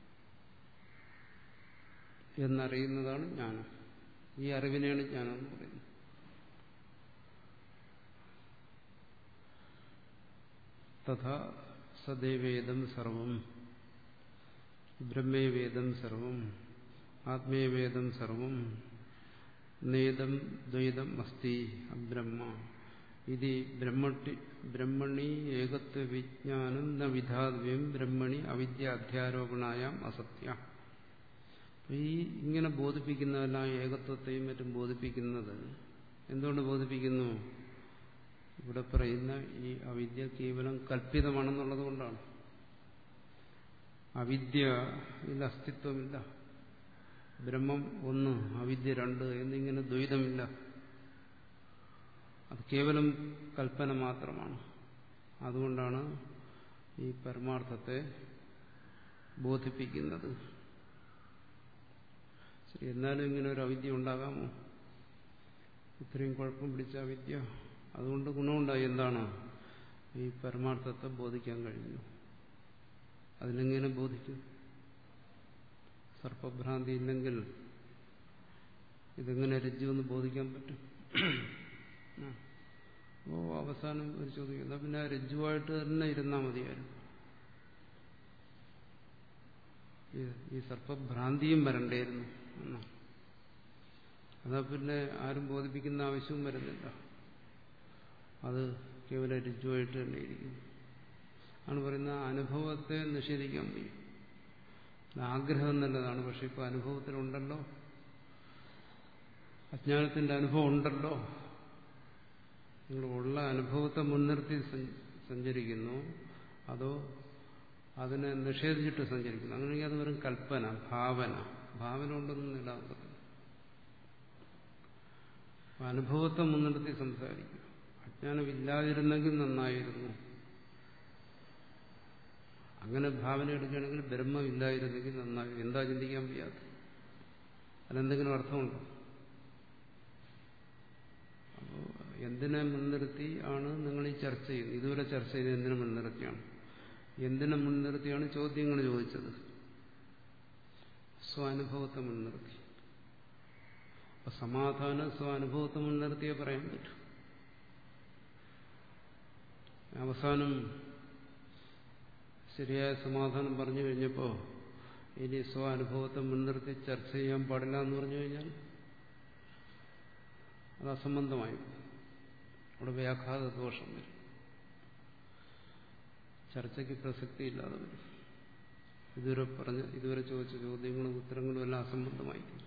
എന്നറിയുന്നതാണ് ജ്ഞാനം. ഈ അറിവിനെയാണ് ജ്ഞാനം എന്ന് പറയുന്നത്. തഥാ സദേവേദം സർവം, ബ്രഹ്മേവേദം സർവം, ആത്മേവേദം സർവം, നേദം ദ്വൈതം അസ്തി അബ്രഹ്മ ഇതി ബ്രഹ്മട്ടി ബ്രഹ്മണി ഏകത്വ വിജ്ഞാനം ന വിധാവ്യം ബ്രഹ്മണി അവിദ്യ അധ്യാരോപണായാം അസത്യ. ഈ ഇങ്ങനെ ബോധിപ്പിക്കുന്നതെല്ലാം ഏകത്വത്തെയും മറ്റും ബോധിപ്പിക്കുന്നത് എന്തുകൊണ്ട് ബോധിപ്പിക്കുന്നു? ഇവിടെ പറയുന്ന ഈ അവിദ്യ കേവലം കല്പിതമാണെന്നുള്ളത് കൊണ്ടാണ്. അവിദ്യയിൽ അസ്തിത്വമില്ല. ബ്രഹ്മം ഒന്ന്, അവിദ്യ രണ്ട് എന്നിങ്ങനെ ദ്വൈതമില്ല. അത് കേവലം കൽപ്പന മാത്രമാണ്. അതുകൊണ്ടാണ് ഈ പരമാർത്ഥത്തെ ബോധിപ്പിക്കുന്നത്. ശരി, എന്നാലും ഇങ്ങനെ ഒരു അവിദ്യ ഉണ്ടാകാമോ? ഇത്രയും കുഴപ്പം പിടിച്ച അവിദ്യ. അതുകൊണ്ട് ഗുണമുണ്ടായി. എന്താണ്? ഈ പരമാർത്ഥത്തെ ബോധിക്കാൻ കഴിഞ്ഞു. അതിനെങ്ങനെ ബോധിക്കും? സർപ്പഭ്രാന്തി ഇല്ലെങ്കിൽ ഇതെങ്ങനെ രജ്ജുവെന്ന് ബോധിക്കാൻ പറ്റും? ഓ അവസാനം ഒരു ചോദ്യം, എന്നാ പിന്നെ രജ്ജുവായിട്ട് തന്നെ ഇരുന്നാൽ മതിയായിരുന്നു. ഈ സർപ്പഭ്രാന്തിയും വരണ്ടായിരുന്നു എന്നാ. അതാ പിന്നെ ആരും ബോധിപ്പിക്കുന്ന ആവശ്യവും വരുന്നില്ല. അത് കേവല രജ്ജുവായിട്ട് തന്നെ ഇരിക്കുന്നു. ആണ് പറയുന്ന അനുഭവത്തെ നിഷേധിക്കാൻ വയ്യ. ആഗ്രഹം നല്ലതാണ്, പക്ഷെ ഇപ്പൊ അനുഭവത്തിലുണ്ടല്ലോ, അജ്ഞാനത്തിന്റെ അനുഭവം ഉണ്ടല്ലോ. നിങ്ങൾ ഉള്ള അനുഭവത്തെ മുൻനിർത്തി സഞ്ചരിക്കുന്നു, അതോ അതിനെ നിഷേധിച്ചിട്ട് സഞ്ചരിക്കുന്നു? അങ്ങനെയെങ്കിൽ അത് വെറും കൽപ്പന, ഭാവന. ഭാവന കൊണ്ടൊന്നും നേടാൻ പറ്റില്ല. അനുഭവത്തെ മുൻനിർത്തി സംസാരിക്കും. അജ്ഞാനമില്ലാതിരുന്നെങ്കിൽ നന്നായിരുന്നു. അങ്ങനെ ഭാവന എടുക്കുകയാണെങ്കിൽ ബ്രഹ്മമില്ലായിരുന്നെങ്കിൽ നന്നായി. എന്താ ചിന്തിക്കാൻ വയ്യാത്ത? അതിനെന്തെങ്കിലും അർത്ഥമുണ്ടോ? അപ്പോൾ എന്തിനെ മുൻനിർത്തി ആണ് നിങ്ങൾ ഈ ചർച്ച ചെയ്യുന്നത്? ഇതുവരെ ചർച്ച ചെയ്ത് എന്തിനെ മുൻനിർത്തിയാണ്? എന്തിനെ മുൻനിർത്തിയാണ് ചോദ്യങ്ങൾ ചോദിച്ചത്? സ്വാനുഭവത്തെ മുൻനിർത്തി. അപ്പൊ സമാധാനം സ്വാനുഭവത്തെ മുൻനിർത്തിയേ പറയാൻ പറ്റൂ. അവസാനം ശരിയായ സമാധാനം പറഞ്ഞു കഴിഞ്ഞപ്പോൾ ഇനി സ്വാനുഭവത്തെ മുൻനിർത്തി ചർച്ച ചെയ്യാൻ പാടില്ല എന്ന് പറഞ്ഞു കഴിഞ്ഞാൽ അത് അസംബന്ധമായി. അവിടെ വ്യാഘാത ദോഷം വരും. ചർച്ചയ്ക്ക് പ്രസക്തിയില്ലാതെ വരും. ഇതുവരെ പറഞ്ഞ ഇതുവരെ ചോദിച്ച ചോദ്യങ്ങളും ഉത്തരങ്ങളും എല്ലാം അസംബന്ധമായിരിക്കും.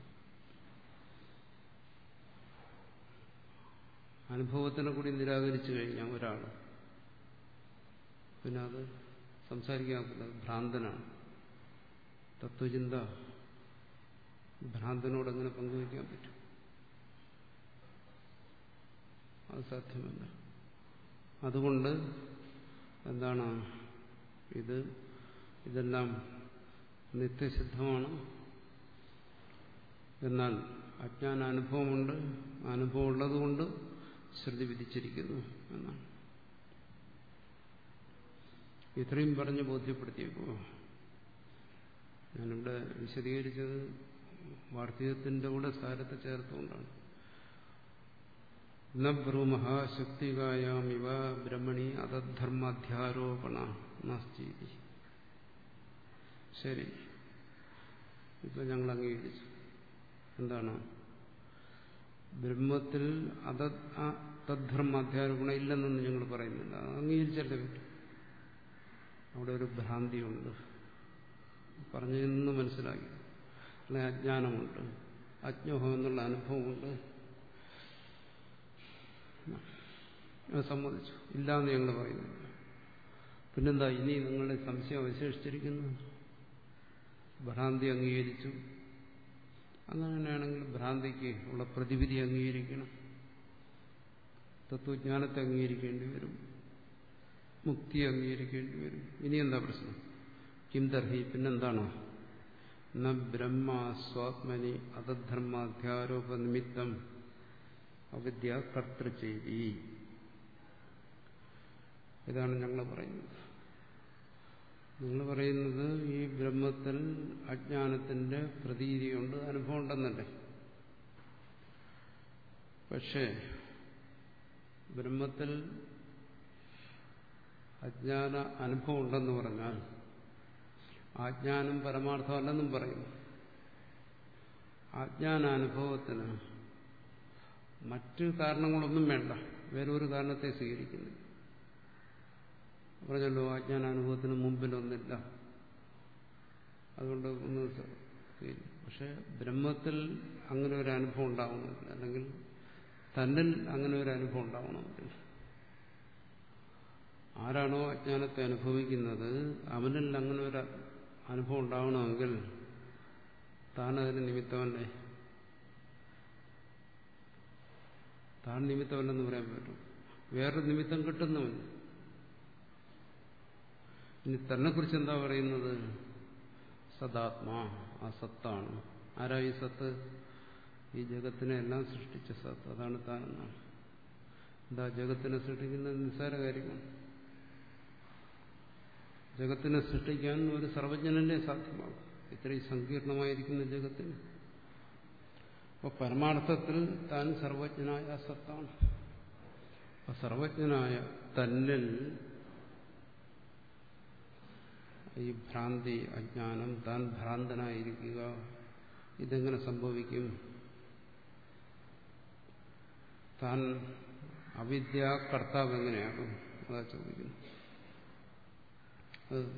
അനുഭവത്തിനെ കൂടി നിരാകരിച്ചു കഴിഞ്ഞാൽ ഒരാൾ പിന്നെ അത് സംസാരിക്കാറില്ല. ഭ്രാന്തനാണ്. തത്വചിന്ത ഭ്രാന്തനോട് എങ്ങനെ പങ്കുവയ്ക്കാൻ പറ്റും? അത് സാധ്യമല്ല. അതുകൊണ്ട് എന്താണ് ഇത്? ഇതെല്ലാം നിത്യസിദ്ധമാണ്. എന്നാൽ അജ്ഞാനാനുഭവമുണ്ട്. അനുഭവം ഉള്ളതുകൊണ്ട് ശ്രുതി വിധിച്ചിരിക്കുന്നു എന്നാണ്. ഇത്രയും പറഞ്ഞ് ബോധ്യപ്പെടുത്തിയപ്പോൾ ഞാനിവിടെ വിശദീകരിച്ചത് വാർത്തകത്തിന്റെ കൂടെ സാരത്തെ ചേർത്തുകൊണ്ടാണ്. ന ബ്രൂമഃ ശുക്തികായാമിവ ബ്രഹ്മണി അതദ്ധർമാധ്യാരോപണ നാസ്തി. ശരി, ഇപ്പൊ ഞങ്ങൾ അംഗീകരിച്ചു. എന്താണ്? ബ്രഹ്മത്തിൽ അത തദ്ധർമാധ്യാരോപണ ഇല്ലെന്നൊന്നും ഞങ്ങൾ പറയുന്നില്ല. അംഗീകരിച്ചല്ലേ പറ്റും. അവിടെ ഒരു ഭ്രാന്തിയുണ്ട്, പറഞ്ഞതെന്ന് മനസ്സിലാക്കി. അല്ലെ, അജ്ഞാനമുണ്ട്, അജ്ഞോഹം എന്നുള്ള അനുഭവമുണ്ട്. സമ്മതിച്ചു. ഇല്ലാന്ന് ഞങ്ങൾ പറയുന്നില്ല. പിന്നെന്താ ഇനി നിങ്ങളുടെ സംശയം അവശേഷിച്ചിരിക്കുന്നു? ഭ്രാന്തി അംഗീകരിച്ചു. അങ്ങനെയാണെങ്കിൽ ഭ്രാന്തിക്ക് ഉള്ള പ്രതിവിധി അംഗീകരിക്കണം. തത്വജ്ഞാനത്തെ അംഗീകരിക്കേണ്ടി വരും. മുക്തി അംഗീകരിക്കേണ്ടി വരും. ഇനി എന്താ പ്രശ്നം? കിം തർഹി, പിന്നെന്താണ്? ന ബ്രഹ്മ സ്വാത്മനി അതദ്ധർമാധ്യാരോപ നിമിത്തം അവിദ്യ കർത്തൃചേരി. ഇതാണ് ഞങ്ങൾ പറയുന്നത്. നിങ്ങൾ പറയുന്നത് ഈ ബ്രഹ്മത്തിൽ അജ്ഞാനത്തിന്റെ പ്രതീതിയുണ്ട്, അനുഭവം ഉണ്ടെന്നല്ലേ. പക്ഷേ ബ്രഹ്മത്തിൽ അജ്ഞാന അനുഭവം ഉണ്ടെന്ന് പറഞ്ഞാൽ ആജ്ഞാനം പരമാർത്ഥമല്ലെന്നും പറയുന്നു. ആജ്ഞാനാനുഭവത്തിന് മറ്റു കാരണങ്ങളൊന്നും വേണ്ട, വേറൊരു കാരണത്തെ സ്വീകരിക്കുന്നു. പറഞ്ഞല്ലോ, അജ്ഞാനാനുഭവത്തിന് മുമ്പിലൊന്നില്ല, അതുകൊണ്ട് ഒന്നും. പക്ഷെ ബ്രഹ്മത്തിൽ അങ്ങനെ ഒരു അനുഭവം ഉണ്ടാവണമെന്നില്ല, അല്ലെങ്കിൽ തന്നിൽ അങ്ങനെ ഒരു അനുഭവം ഉണ്ടാവണമെന്നില്ല. ആരാണോ അജ്ഞാനത്തെ അനുഭവിക്കുന്നത് അവനിൽ അങ്ങനെ ഒരു അനുഭവം ഉണ്ടാവണമെങ്കിൽ താനതിന് നിമിത്തമല്ലേ? താൻ നിമിത്തമല്ലെന്ന് പറയാൻ പറ്റും. വേറൊരു നിമിത്തം കിട്ടുന്നവൻ. ഇനി തന്നെക്കുറിച്ച് എന്താ പറയുന്നത്? സദാത്മാ, ആ സത്താണ്. ആരാ ഈ സത്ത്? ഈ ജഗത്തിനെ എല്ലാം സൃഷ്ടിച്ച സത്ത്. അതാണ് താനെന്നാണ്. എന്താ ജഗത്തിനെ സൃഷ്ടിക്കുന്നത്? നിസ്സാര കാര്യമാണ്. ജഗത്തിനെ സൃഷ്ടിക്കാൻ ഒരു സർവജ്ഞനല്ലേ സാധ്യമാകും, ഇത്രയും സങ്കീർണമായിരിക്കുന്ന ജഗത്തിന്. അപ്പോൾ പരമാർത്ഥത്തിൽ താൻ സർവജ്ഞനായ സത്താണ്. അപ്പോൾ സർവജ്ഞനായ തന്നിൽ ഈ ഭ്രാന്തി, അജ്ഞാനം, താൻ ഭ്രാന്തനായിരിക്കുക, ഇതെങ്ങനെ സംഭവിക്കും? താൻ അവിദ്യാകർത്താവ് എങ്ങനെയാകും? അതാ ചോദിക്കുന്നു. അത്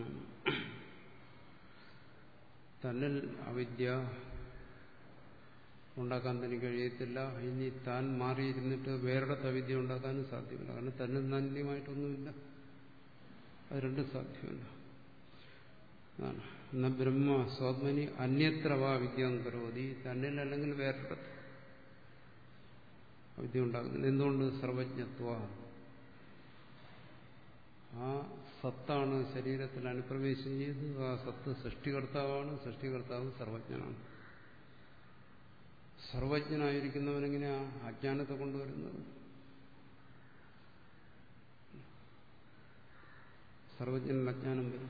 തന്നിൽ അവിദ്യ ഉണ്ടാക്കാൻ തനിക്ക് കഴിയത്തില്ല. ഇനി താൻ മാറിയിരുന്നിട്ട് വേറൊരിടത്ത് അവിദ്യ ഉണ്ടാക്കാനും സാധ്യമല്ല. കാരണം തന്നിൽ നന്യമായിട്ടൊന്നുമില്ല. അത് രണ്ടും സാധ്യമല്ല. എന്നാ ബ്രഹ്മ സ്വാത്മനി അന്യത്രവാ വിദ്യം കരോതി. തന്നിൽ അല്ലെങ്കിൽ വേറൊരിടത്ത് വിദ്യ ഉണ്ടാകുന്നില്ല. എന്തുകൊണ്ട്? സർവജ്ഞത്വ. ആ സത്താണ് ശരീരത്തിൽ അനുപ്രവേശം ചെയ്ത്. ആ സത്ത് സൃഷ്ടികർത്താവാണ്. സൃഷ്ടികർത്താവ് സർവജ്ഞനാണ്. സർവജ്ഞനായിരിക്കുന്നവനെങ്ങനെയാ അജ്ഞാനത്തെ കൊണ്ടുവരുന്നത്? സർവജ്ഞനിൽ അജ്ഞാനം വരും.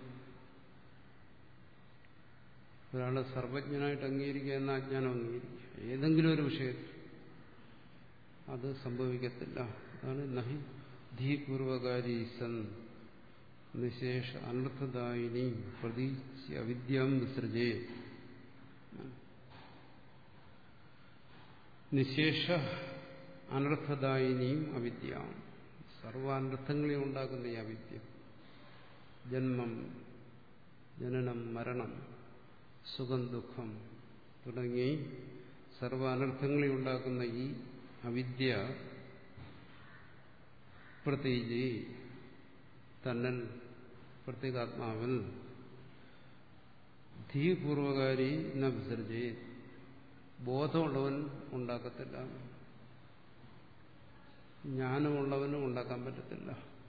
ഒരാളെ സർവജ്ഞനായിട്ട് അംഗീകരിക്കുക എന്ന അജ്ഞാനം അംഗീകരിക്കുക ഏതെങ്കിലും ഒരു വിഷയത്തിൽ അത് സംഭവിക്കത്തില്ല. അതാണ് നഹി ധീപൂർവകാരി സൻ നിശേഷ അനർത്ഥദായിനി പ്രതീച്യ അവിദ്യാം വിസൃജേ. നിശേഷ അനർത്ഥദായിനിയും അവിദ്യ. സർവാനർത്ഥങ്ങളെയും ഉണ്ടാക്കുന്ന ഈ അവിദ്യ, ജന്മം, ജനനം, മരണം, സുഖം, ദുഃഖം തുടങ്ങി സർവാനർത്ഥങ്ങളെ ഉണ്ടാക്കുന്ന ഈ അവിദ്യ പ്രത്യേകി തന്നൽ പ്രത്യേകാത്മാവിൽ ധീപൂർവകാരി ന വിസർജേ. ബോധമുള്ളവൻ ഉണ്ടാക്കത്തില്ല, ജ്ഞാനമുള്ളവനും ഉണ്ടാക്കാൻ പറ്റത്തില്ല.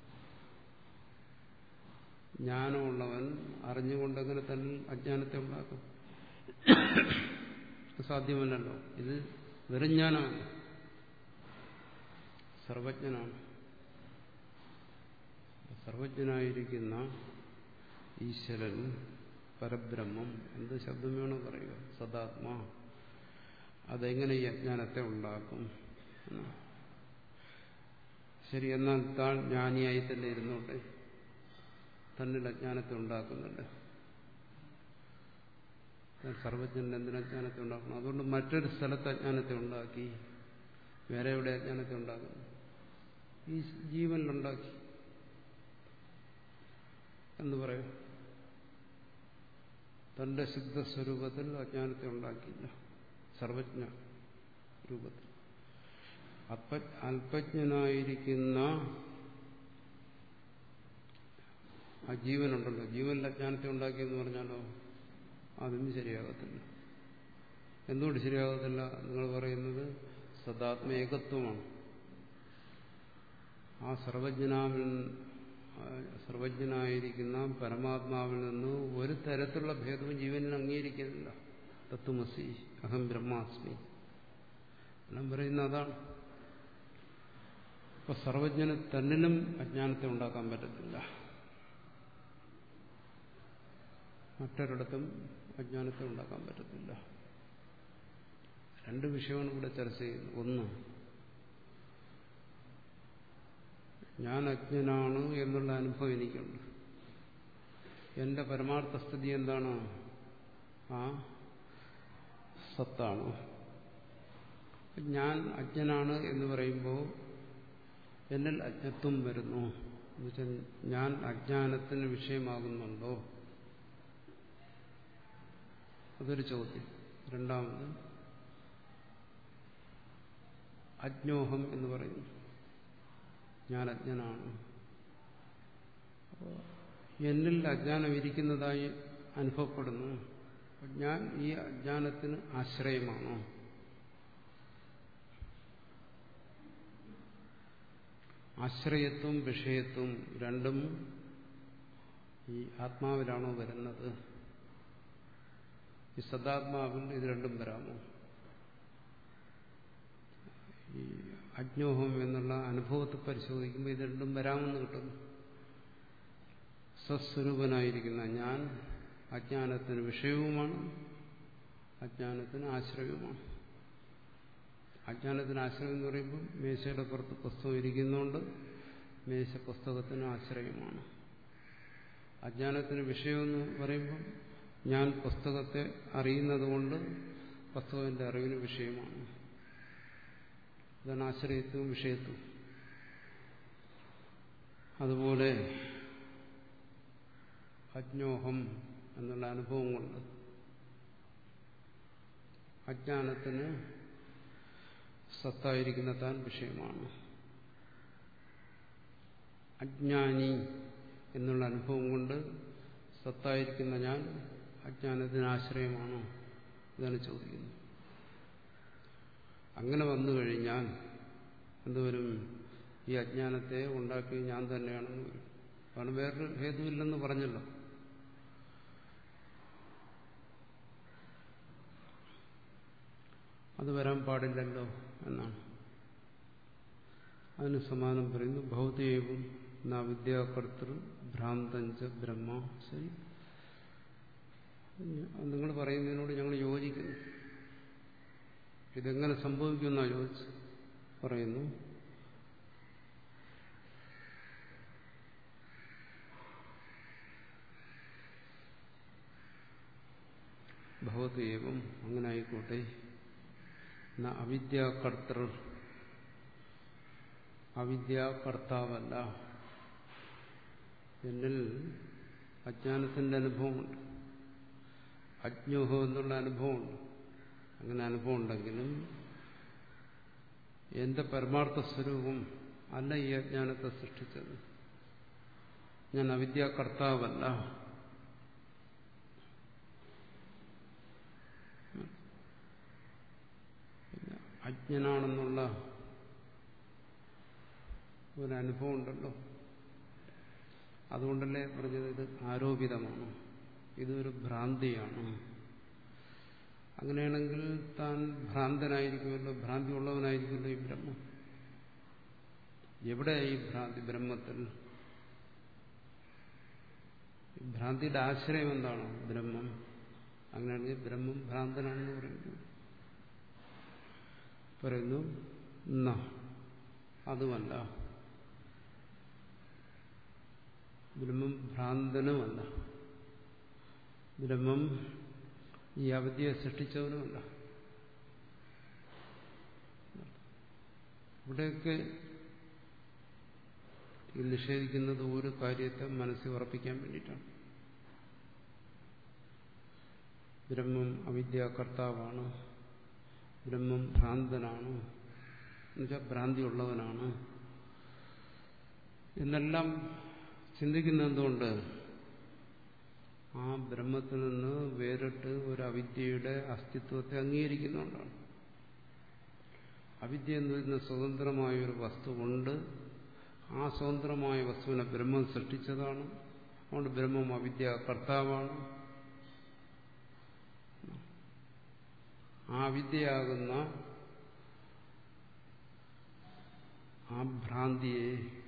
ജ്ഞാനമുള്ളവൻ അറിഞ്ഞുകൊണ്ടെങ്ങനെ തന്നെ അജ്ഞാനത്തെ ഉണ്ടാക്കും? സാധ്യമല്ലല്ലോ. ഇത് വെറും ജ്ഞാനമാണ്, സർവജ്ഞനാണ്. സർവജ്ഞനായിരിക്കുന്ന ഈശ്വരൻ, പരബ്രഹ്മം, എന്ത് ശബ്ദം വേണോ പറയുക, സദാത്മാ, അതെങ്ങനെ ഈ അജ്ഞാനത്തെ ഉണ്ടാക്കും? ശരി, എന്നാൽ താൻ ജ്ഞാനിയായി തന്നെ ഇരുന്നോട്ടെ, തന്നിൽ അജ്ഞാനത്തെ ഉണ്ടാക്കുന്നുണ്ട്. സർവജ്ഞൻ എന്തിന് അജ്ഞാനത്തെ ഉണ്ടാക്കണം? അതുകൊണ്ട് മറ്റൊരു സ്ഥലത്ത് അജ്ഞാനത്തെ ഉണ്ടാക്കി. വേറെ എവിടെ അജ്ഞാനത്തെ ഉണ്ടാക്കുന്നു? ഈ ജീവനിലുണ്ടാക്കി എന്ന് പറയും. തന്റെ സിദ്ധസ്വരൂപത്തിൽ അജ്ഞാനത്തെ ഉണ്ടാക്കിയില്ല, സർവജ്ഞ രൂപത്തിൽ. അല്പജ്ഞനായിരിക്കുന്ന ആ ജീവനുണ്ടല്ലോ, ജീവനിൽ അജ്ഞാനത്തെ ഉണ്ടാക്കിയെന്ന് പറഞ്ഞാലോ അതൊന്നും ശരിയാകത്തില്ല. എന്തുകൊണ്ട് ശരിയാകത്തില്ല? നിങ്ങൾ പറയുന്നത് സദാത്മ ഏകത്വമാണ്. ആ സർവജ്ഞനാവിൽ സർവജ്ഞനായിരിക്കുന്ന പരമാത്മാവിൽ നിന്ന് ഒരു തരത്തിലുള്ള ഭേദവും ജീവനിൽ അംഗീകരിക്കുന്നില്ല. തത്വമസി അഹം ബ്രഹ്മാസ്മി എല്ലാം പറയുന്ന അതാണ്. ഇപ്പൊ സർവജ്ഞന് തന്നിലും അജ്ഞാനത്തെ ഉണ്ടാക്കാൻ പറ്റത്തില്ല, മറ്റൊരിടത്തും അജ്ഞാനത്തെ ഉണ്ടാക്കാൻ പറ്റത്തില്ല. രണ്ട് വിഷയമാണ് ഇവിടെ ചർച്ച ചെയ്യുന്നത്. ഒന്ന്, ഞാൻ അജ്ഞനാണ് എന്നുള്ള അനുഭവം എനിക്കുണ്ട്. എന്റെ പരമാർത്ഥ സ്ഥിതി എന്താണ്? ആ സത്താണ്. ഞാൻ അജ്ഞനാണ് എന്ന് പറയുമ്പോൾ എന്നിൽ അജ്ഞത്വം വരുന്നു. എന്നുവെച്ചാൽ ഞാൻ അജ്ഞാനത്തിന് വിഷയമാകുന്നുണ്ടോ? അതൊരു ചോദ്യം. രണ്ടാമത്, അജ്ഞോഹം എന്ന് പറയുന്നു, ഞാൻ അജ്ഞനാണ്. അപ്പോൾ എന്നിൽ അജ്ഞാനം ഇരിക്കുന്നതായി അനുഭവപ്പെടുന്നു. ഞാൻ ഈ അജ്ഞാനത്തിന് ആശ്രയമാണോ? ആശ്രയത്വം വിഷയത്വം രണ്ടും ഈ ആത്മാവിലാണോ വരുന്നത്? ഈ സദാത്മാവിൽ ഇത് രണ്ടും വരാമോ? ഈ അജ്ഞോഹം എന്നുള്ള അനുഭവത്തെ പരിശോധിക്കുമ്പോൾ ഇത് രണ്ടും വരാമെന്ന് കിട്ടുന്നു. സ്വസ്വരൂപനായിരിക്കുന്ന ഞാൻ അജ്ഞാനത്തിന് വിഷയവുമാണ്, അജ്ഞാനത്തിന് ആശ്രയവുമാണ്. അജ്ഞാനത്തിന് ആശ്രയം എന്ന് പറയുമ്പോൾ മേശയുടെ പുറത്ത് പുസ്തകം ഇരിക്കുന്നതുകൊണ്ട് മേശ പുസ്തകത്തിന് ആശ്രയമാണ്. അജ്ഞാനത്തിന് വിഷയമെന്ന് പറയുമ്പോൾ ഞാൻ പുസ്തകത്തെ അറിയുന്നത് കൊണ്ട് പുസ്തകത്തിന്റെ അറിവിന് വിഷയമാണ്. ഇതാണ് ആശ്രയത്വവും വിഷയത്വവും. അതുപോലെ അജ്ഞോഹം എന്നുള്ള അനുഭവം കൊണ്ട് അജ്ഞാനത്തിന് സത്തായിരിക്കുന്ന താൻ വിഷയമാണ്. അജ്ഞാനി എന്നുള്ള അനുഭവം കൊണ്ട് സത്തായിരിക്കുന്ന ഞാൻ അജ്ഞാനത്തിന് ആശ്രയമാണോ? ഇതാണ് ചോദിക്കുന്നത്. അങ്ങനെ വന്നു കഴിഞ്ഞാൽ എന്തുവരും? ഈ അജ്ഞാനത്തെ ഉണ്ടാക്കി ഞാൻ തന്നെയാണെന്ന് വരും. കാരണം വേറൊരു ഹേതുവില്ലെന്ന് പറഞ്ഞല്ലോ. അത് വരാൻ പാടില്ലല്ലോ എന്നാണ്. അതിന് സമാനം പറയുന്നു. ഭൗതികവും ന വിദ്യാകർത്തൃ ഭ്രാന്തഞ്ച ബ്രഹ്മ. ശരി, നിങ്ങൾ പറയുന്നതിനോട് ഞങ്ങൾ യോജിക്കുന്നു. ഇതെങ്ങനെ സംഭവിക്കുമെന്നാണ് ചോദിച്ചു പറയുന്നു. ഭവതേവം അങ്ങനെ ആയിക്കോട്ടെ. അവിദ്യാകർത്തൃ, അവിദ്യാകർത്താവല്ല. എന്നിൽ അജ്ഞാനത്തിന്റെ അനുഭവമുണ്ട്, അജ്ഞോഹം എന്നുള്ള അനുഭവമുണ്ട്. അങ്ങനെ അനുഭവം ഉണ്ടെങ്കിലും എന്റെ പരമാർത്ഥ സ്വരൂപം അല്ല ഈ അജ്ഞാനത്തെ സൃഷ്ടിച്ചത്. ഞാൻ അവിദ്യാകർത്താവല്ല. അജ്ഞനാണെന്നുള്ള ഒരനുഭവം ഉണ്ടല്ലോ, അതുകൊണ്ടല്ലേ പറഞ്ഞത് ഇത് ആരോപിതമാണ്, ഇതൊരു ഭ്രാന്തിയാണ്. അങ്ങനെയാണെങ്കിൽ താൻ ഭ്രാന്തനായിരിക്കുമല്ലോ, ഭ്രാന്തി ഉള്ളവനായിരിക്കുമല്ലോ ഈ ബ്രഹ്മം. എവിടെ ഈ ഭ്രാന്തി? ബ്രഹ്മത്തിൽ. ഭ്രാന്തിയുടെ ആശ്രയം എന്താണ്? ബ്രഹ്മം. അങ്ങനെയാണെങ്കിൽ ബ്രഹ്മം ഭ്രാന്തനാണെന്ന് പറയുന്നു. പറയുന്നു ന, അതുമല്ല, ബ്രഹ്മം ഭ്രാന്തനുമല്ല, ബ്രഹ്മം ഈ അവിദ്യയെ സൃഷ്ടിച്ചവനുമല്ല. ഇവിടെയൊക്കെ ഈ നിഷേധിക്കുന്നത് ഒരു കാര്യത്തെ മനസ്സിൽ ഉറപ്പിക്കാൻ വേണ്ടിയിട്ടാണ്. ബ്രഹ്മം അവിദ്യാകർത്താവാണ്, ബ്രഹ്മം ഭ്രാന്തനാണ്, എന്നുവെച്ചാൽ ഭ്രാന്തിയുള്ളവനാണ് എന്നെല്ലാം ചിന്തിക്കുന്ന എന്തുകൊണ്ട്? ആ ബ്രഹ്മത്തിൽ നിന്ന് വേറിട്ട് ഒരു അവിദ്യയുടെ അസ്തിത്വത്തെ അംഗീകരിക്കുന്നുകൊണ്ടാണ്. അവിദ്യ എന്ന് പറയുന്ന സ്വതന്ത്രമായ ഒരു വസ്തു കൊണ്ട് ആ സ്വതന്ത്രമായ വസ്തുവിനെ ബ്രഹ്മം സൃഷ്ടിച്ചതാണ്. അതുകൊണ്ട് ബ്രഹ്മം അവിദ്യ കർത്താവാണ്. ആ അവിദ്യയാകുന്ന ആ ഭ്രാന്തിയെ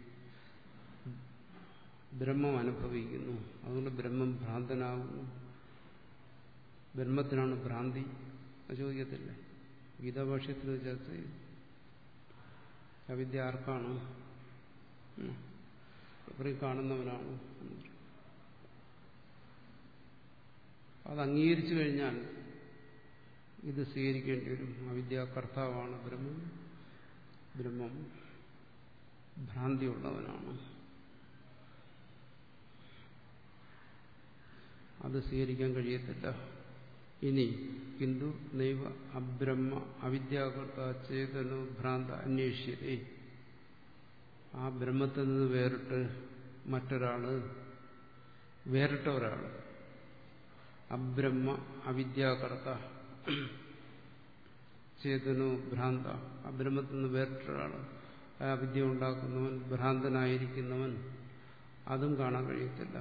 ബ്രഹ്മം അനുഭവിക്കുന്നു. അതുകൊണ്ട് ബ്രഹ്മം ഭ്രാന്തനാകുന്നു. ബ്രഹ്മത്തിനാണ് ഭ്രാന്തി. ചോദ്യത്തില്ലേ, ഗീതാഭാഷ്യത്തിൽ ചർച്ച ചെയ്തു. അവിദ്യ ആർക്കാണ്? ഇവരെയും കാണുന്നവനാണ്. അത് അംഗീകരിച്ചു കഴിഞ്ഞാൽ ഇത് സ്വീകരിക്കേണ്ടി വരും. അവിദ്യാകർത്താവാണ് ബ്രഹ്മം, ബ്രഹ്മം ഭ്രാന്തിയുള്ളവനാണ്. അത് സ്വീകരിക്കാൻ കഴിയത്തില്ല. ഇനി കിന്തു നൈവ അബ്രഹ്മ അവിദ്യാകർത്ത ചേതനോ ഭ്രാന്ത അന്വേഷ്യതേ. ആ ബ്രഹ്മത്തിൽ നിന്ന് വേറിട്ട് മറ്റൊരാള്, വേറിട്ട ഒരാള്, അബ്രഹ്മ അവിദ്യാകർത്ത ചേതനോ ഭ്രാന്ത. അബ്രഹ്മത്തിൽ നിന്ന് വേറിട്ടൊരാള്, ആ അവിദ്യ ഉണ്ടാക്കുന്നവൻ, ഭ്രാന്തനായിരിക്കുന്നവൻ, അതും കാണാൻ കഴിയത്തില്ല.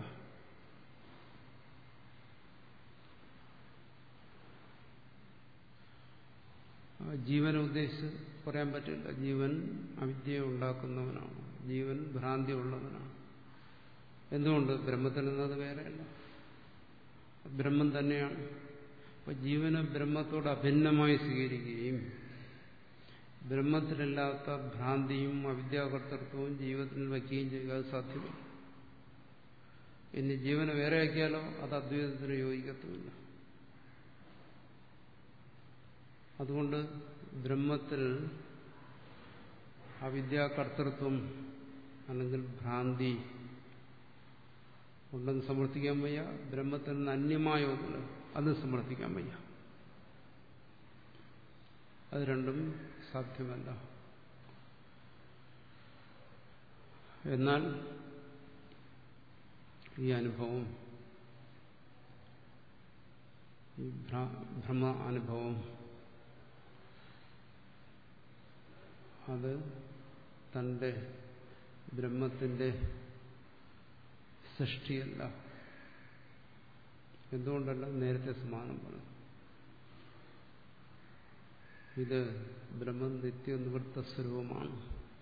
ജീവനെ ഉദ്ദേശിച്ച് പറയാൻ പറ്റില്ല. ജീവൻ അവിദ്യ ഉണ്ടാക്കുന്നവനാണ്, ജീവൻ ഭ്രാന്തി ഉള്ളവനാണ്. എന്തുകൊണ്ട്? ബ്രഹ്മത്തിൽ നിന്നത് വേറെയല്ല, ബ്രഹ്മം തന്നെയാണ്. അപ്പൊ ജീവനെ ബ്രഹ്മത്തോട് അഭിന്നമായി സ്വീകരിക്കുകയും ബ്രഹ്മത്തിലില്ലാത്ത ഭ്രാന്തിയും അവിദ്യാകർത്തൃത്വവും ജീവിതത്തിൽ വയ്ക്കുകയും ചെയ്യുക, അത് സാധ്യമല്ല. ഇനി ജീവനെ വേറെ ആക്കിയാലോ അത് അദ്വൈതത്തിന് യോജിക്കത്തുമില്ല. അതുകൊണ്ട് ബ്രഹ്മത്തിൽ അവിദ്യാകർത്തൃത്വം അല്ലെങ്കിൽ ഭ്രാന്തി ഉണ്ടെന്ന് സമർത്ഥിക്കാൻ വയ്യ. ബ്രഹ്മത്തിൽ നിന്ന് അന്യമായ ഒന്നില്ല, അത് സമർത്ഥിക്കാൻ വയ്യ. അത് രണ്ടും സാധ്യമല്ല. എന്നാൽ ഈ അനുഭവം, ഈ ഭ്രമ അനുഭവം, അത് തന്റെ ബ്രഹ്മത്തിന്റെ സൃഷ്ടിയല്ല. എന്തുകൊണ്ടല്ല? നേരത്തെ സമാനം പറഞ്ഞു. ഇത് ബ്രഹ്മം നിത്യനിവൃത്ത സ്വരൂപമാണ്.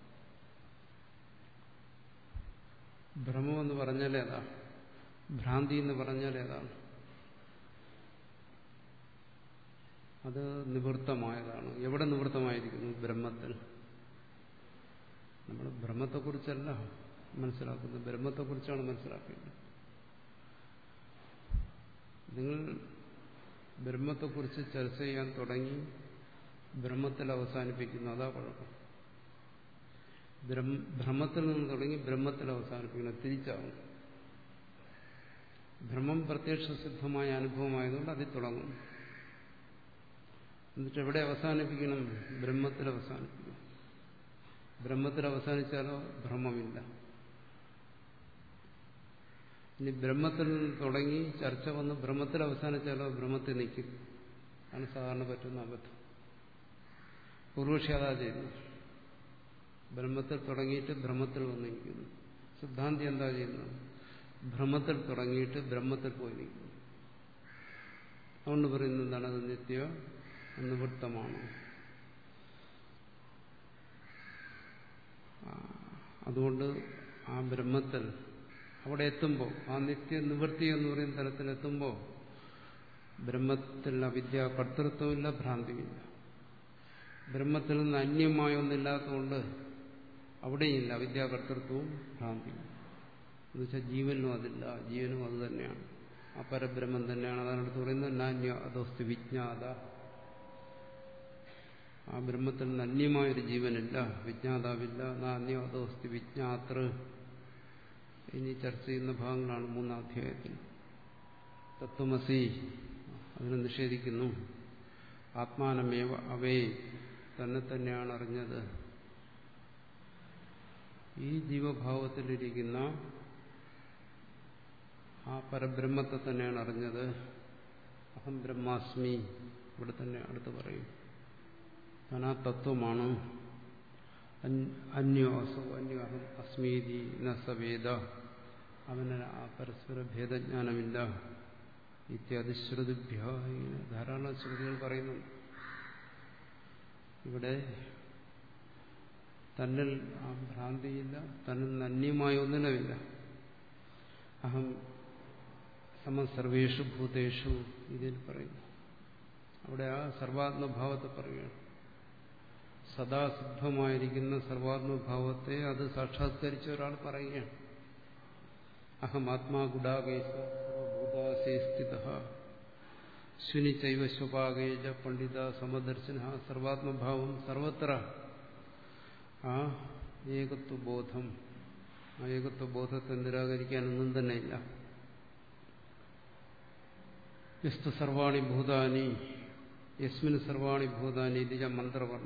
ഭ്രമം എന്ന് പറഞ്ഞാൽ ഏതാ? ഭ്രാന്തി എന്ന് പറഞ്ഞാൽ ഏതാണ്? അത് നിവൃത്തമായതാണ്. എവിടെ നിവൃത്തമായിരിക്കുന്നു? ബ്രഹ്മത്തിൽ. നമ്മൾ ബ്രഹ്മത്തെക്കുറിച്ചല്ല മനസ്സിലാക്കുന്നത്, ബ്രഹ്മത്തെക്കുറിച്ചാണ് മനസ്സിലാക്കേണ്ടത്. നിങ്ങൾ ബ്രഹ്മത്തെക്കുറിച്ച് ചർച്ച ചെയ്യാൻ തുടങ്ങി ബ്രഹ്മത്തിൽ അവസാനിപ്പിക്കുന്നു, അതാ കുഴപ്പം. ഭ്രമത്തിൽ നിന്ന് തുടങ്ങി ബ്രഹ്മത്തിൽ അവസാനിപ്പിക്കണം, തിരിച്ചാവും. ഭ്രമം പ്രത്യക്ഷ സിദ്ധമായ അനുഭവമായതുകൊണ്ട് അതിൽ തുടങ്ങും. എന്നിട്ട് എവിടെ അവസാനിപ്പിക്കണം? ബ്രഹ്മത്തിൽ അവസാനിപ്പിക്കണം. ബ്രഹ്മത്തിൽ അവസാനിച്ചാലോ ഭ്രമമില്ല. ഇനി ബ്രഹ്മത്തിൽ നിന്ന് തുടങ്ങി ചർച്ച വന്ന് ബ്രഹ്മത്തിൽ അവസാനിച്ചാലോ ഭ്രമത്തിൽ നിൽക്കും. ആണ് സാധാരണ പറ്റുന്ന അബദ്ധം. പൂർവക്ഷി അതാ ചെയ്യുന്നു. ബ്രഹ്മത്തിൽ തുടങ്ങിയിട്ട് ഭ്രമത്തിൽ വന്ന് നിൽക്കുന്നു. സിദ്ധാന്തി എന്താ ചെയ്യുന്നത്? ഭ്രമത്തിൽ തുടങ്ങിയിട്ട് ബ്രഹ്മത്തിൽ പോയി നിൽക്കുന്നു. അതുകൊണ്ട് പറയുന്നത് എന്താണ്? അത് നിത്യ നിവൃത്തമാണ്. അതുകൊണ്ട് ആ ബ്രഹ്മത്തിൽ അവിടെ എത്തുമ്പോൾ, ആ നിത്യ നിവൃത്തി എന്ന് പറയുന്ന തലത്തിലെത്തുമ്പോൾ ബ്രഹ്മത്തിൽ അവിദ്യ കർത്തൃത്വമില്ല, ഭ്രാന്തിയില്ല. ബ്രഹ്മത്തിൽ നിന്ന് അന്യമായ ഒന്നില്ലാത്തതുകൊണ്ട് അവിടെയില്ല അവിദ്യാകർത്തൃത്വവും ഭ്രാന്തിയും. എന്നുവെച്ചാൽ ജീവനും അതില്ല, ജീവനും അത് തന്നെയാണ്, ആ പരബ്രഹ്മം തന്നെയാണ്. അതാണ് അടുത്ത് പറയുന്നത് നാന്യ അതോസ്തി വിജ്ഞാത. ആ ബ്രഹ്മത്തിൽ നിന്ന് അന്യമായൊരു ജീവനില്ല, വിജ്ഞാതാവില്ല. നാന്യ അതോസ്തി വിജ്ഞാതൃ. ഇനി ചർച്ച ചെയ്യുന്ന ഭാഗങ്ങളാണ് മൂന്നാം അധ്യായത്തിൽ. തത്വമസി അതിനെ നിഷേധിക്കുന്നു. ആത്മാനമേവ അവേ, തന്നെ തന്നെയാണ് അറിഞ്ഞത്. ഈ ജീവഭാവത്തിലിരിക്കുന്ന ആ പരബ്രഹ്മത്തെ തന്നെയാണ് അറിഞ്ഞത്. അഹം ബ്രഹ്മാസ്മി, ഇവിടെ തന്നെ അടുത്ത് പറയും. താൻ ആ തത്വമാണ്. അന്യോ അസോ അന്യോ അഹം അസ്മീതി ന സവേദ, അവന് ആ പരസ്പര ഭേദജ്ഞാനമില്ല. ഇത്യാദി ശ്രുതിഭ്യ, ധാരാളം ശ്രുതികൾ പറയുന്നുണ്ട്. ഇവിടെ തന്നിൽ ആ ഭ്രാന്തിയില്ല, തന്നിൽ അന്യമായ ഒന്നിനുമില്ല. അഹം സമസർവേഷു ഭൂതേഷു ഇതിൽ പറയുന്നു. അവിടെ ആ സർവാത്മഭാവത്തെ പറയുകയാണ്. സദാസിദ്ധമായിരിക്കുന്ന സർവാത്മഭാവത്തെ അത് സാക്ഷാത്കരിച്ച ഒരാൾ പറയുകയാണ്. അഹം ആത്മാ ഗുഡാകേശ സർവഭൂതാസേ സ്ഥിതഃ ശുനിചൈവ സ്വപാകേജ പണ്ഡിത സമദർശന. സർവാത്മഭാവം സർവത്ര. ആ ഏകത്വബോധം, ആ ഏകത്വബോധത്തെ നിരാകരിക്കാനൊന്നും തന്നെ ഇല്ല. യസ്തു സർവാണി ഭൂതാനി യസ്മിൻ സർവാണി ഭൂതാനി ഇതിജ മന്ത്രവർണ്ണ.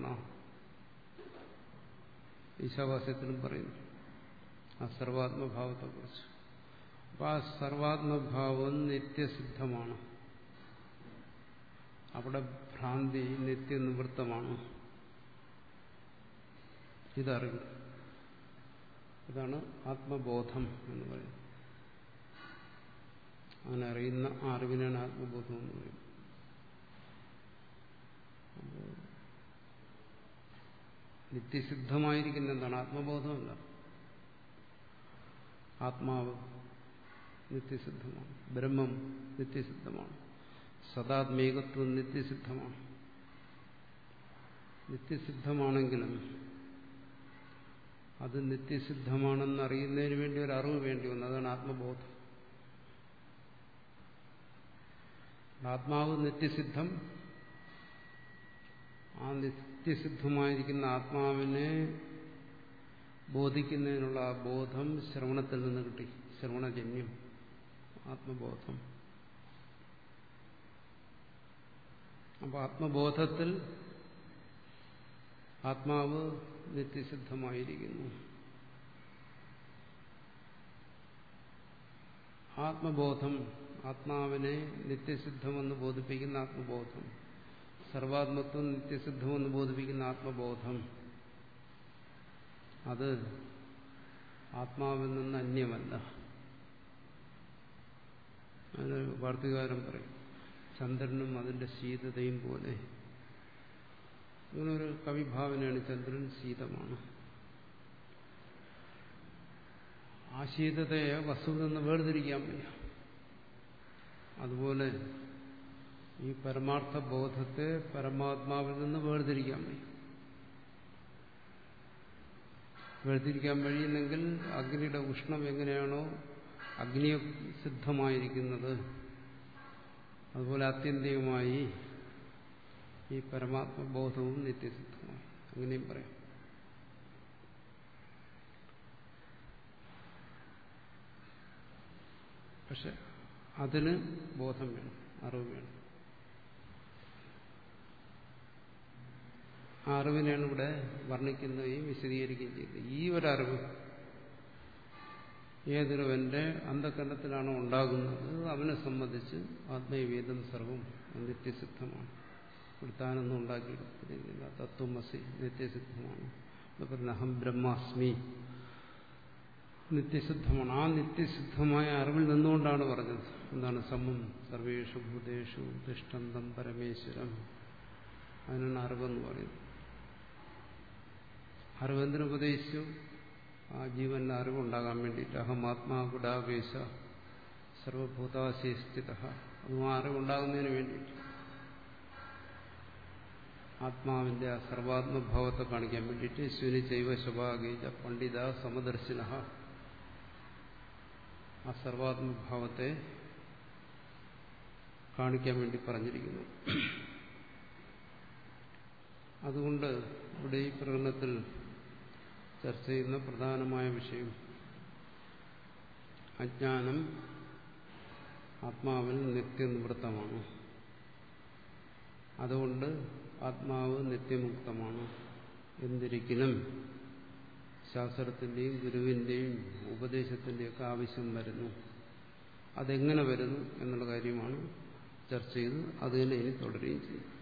ഈശാവാസ്യത്തിലും പറയുന്നു ആ സർവാത്മഭാവത്തെക്കുറിച്ച്. അപ്പം ആ സർവാത്മഭാവം നിത്യസിദ്ധമാണ്. അവിടെ ഭ്രാന്തി നിത്യനിവൃത്തമാണ്. ഇതറിവ്. ഇതാണ് ആത്മബോധം എന്ന് പറയുന്നത്. അങ്ങനെ അറിയുന്ന ആ അറിവിനാണ് ആത്മബോധം എന്ന് പറയുന്നത്. നിത്യസിദ്ധമായിരിക്കുന്ന എന്താണ്? ആത്മബോധമല്ല. ആത്മാവ് നിത്യസിദ്ധമാണ്. ബ്രഹ്മം നിത്യസിദ്ധമാണ്. സദാത്മേകത്വം നിത്യസിദ്ധമാണ്. നിത്യസിദ്ധമാണെങ്കിലും അത് നിത്യസിദ്ധമാണെന്ന് അറിയുന്നതിന് വേണ്ടി ഒരു അറിവ് വേണ്ടി വന്നു. അതാണ് ആത്മബോധം. ആത്മാവ് നിത്യസിദ്ധം. ആ നിത്യസിദ്ധമായിരിക്കുന്ന ആത്മാവിനെ ബോധിക്കുന്നതിനുള്ള ആ ബോധം ശ്രവണത്തിൽ നിന്ന് കിട്ടി. ശ്രവണജന്യം ആത്മബോധം. അപ്പോൾ ആത്മബോധത്തിൽ ആത്മാവ് നിത്യസിദ്ധമായിരിക്കുന്നു. ആത്മബോധം, ആത്മാവിനെ നിത്യസിദ്ധമെന്ന് ബോധിപ്പിക്കുന്ന ആത്മബോധം, സർവാത്മത്വം നിത്യസിദ്ധമെന്ന് ബോധിപ്പിക്കുന്ന ആത്മബോധം, അത് ആത്മാവിൽ നിന്ന് അന്യമല്ല. അതിന് വാർത്തകാരൻ പറയും, ചന്ദ്രനും അതിന്റെ ശീതതയും പോലെ. അങ്ങനൊരു കവിഭാവനയാണ്. ചന്ദ്രൻ ശീതമാണ്. ആ ശീതതയെ വസ്തുവിൽ നിന്ന് വേർതിരിക്കാൻ വയ്യ. അതുപോലെ ഈ പരമാർത്ഥ ബോധത്തെ പരമാത്മാവിൽ നിന്ന് വേർതിരിക്കാൻ വയ്യ. വേർതിരിക്കാൻ കഴിയുന്നെങ്കിൽ അഗ്നിയുടെ ഉഷ്ണം എങ്ങനെയാണോ അഗ്നിയെ സിദ്ധമായിരിക്കുന്നത്, അതുപോലെ ആത്യന്തികമായി ഈ പരമാത്മബോധവും നിത്യസിദ്ധമായി. അങ്ങനെയും പറയാം. പക്ഷെ അതിന് ബോധം വേണം, അറിവ് വേണം. ആ അറിവിനെയാണ് ഇവിടെ വർണ്ണിക്കുകയും വിശദീകരിക്കുകയും ചെയ്തത്. ഈ ഒരറിവ് ഏതൊരുവന്റെ അന്ധകരണത്തിലാണോ ഉണ്ടാകുന്നത് അവനെ സംബന്ധിച്ച് ആത്മീയവേദം സർവം നിത്യസിദ്ധമാണ്. താനൊന്നും ഉണ്ടാക്കിയെടുത്തില്ല. തത്വമസി നിത്യസിദ്ധമാണ്. അഹം ബ്രഹ്മാസ്മി നിത്യസിദ്ധമാണ്. ആ നിത്യസിദ്ധമായ അറിവിൽ നിന്നുകൊണ്ടാണ് പറഞ്ഞത്. എന്താണ്? സമം സർവേഷു ഭൂതേഷു തിഷ്ഠന്തം പരമേശ്വരം. അതിനാണ് അറിവെന്ന് പറയുന്നത്. അറിവെന്തിനുപദേശിച്ചു? ആ ജീവന്റെ അറിവുണ്ടാകാൻ വേണ്ടിയിട്ട്. അഹം ആത്മാ ഗുഡാവേശ സർവഭൂതാശേസ്ഥിത. അതും ആ അറിവുണ്ടാകുന്നതിന് വേണ്ടിയിട്ട്. ആത്മാവിന്റെ ആ സർവാത്മഭാവത്തെ കാണിക്കാൻ വേണ്ടിയിട്ട്. ശൂനി ചൈവ ശുഭാഗീജ പണ്ഡിത സമദർശിന. ആ സർവാത്മഭാവത്തെ കാണിക്കാൻ വേണ്ടി പറഞ്ഞിരിക്കുന്നു. അതുകൊണ്ട് ഇവിടെ ഈ പ്രകടനത്തിൽ ചർച്ച ചെയ്യുന്ന പ്രധാനമായ വിഷയം അജ്ഞാനം ആത്മാവിൽ നിത്യനിവൃത്തമാണ്. അതുകൊണ്ട് ആത്മാവ് നിത്യമുക്തമാണ്. എന്തിരിക്കലും ശാസ്ത്രത്തിന്റെയും ഗുരുവിന്റെയും ഉപദേശത്തിന്റെയൊക്കെ ആവശ്യം വരുന്നു. അതെങ്ങനെ വരുന്നു എന്നുള്ള കാര്യമാണ് ചർച്ച ചെയ്ത് അത് തന്നെ ഇനി തുടരുകയും ചെയ്യും.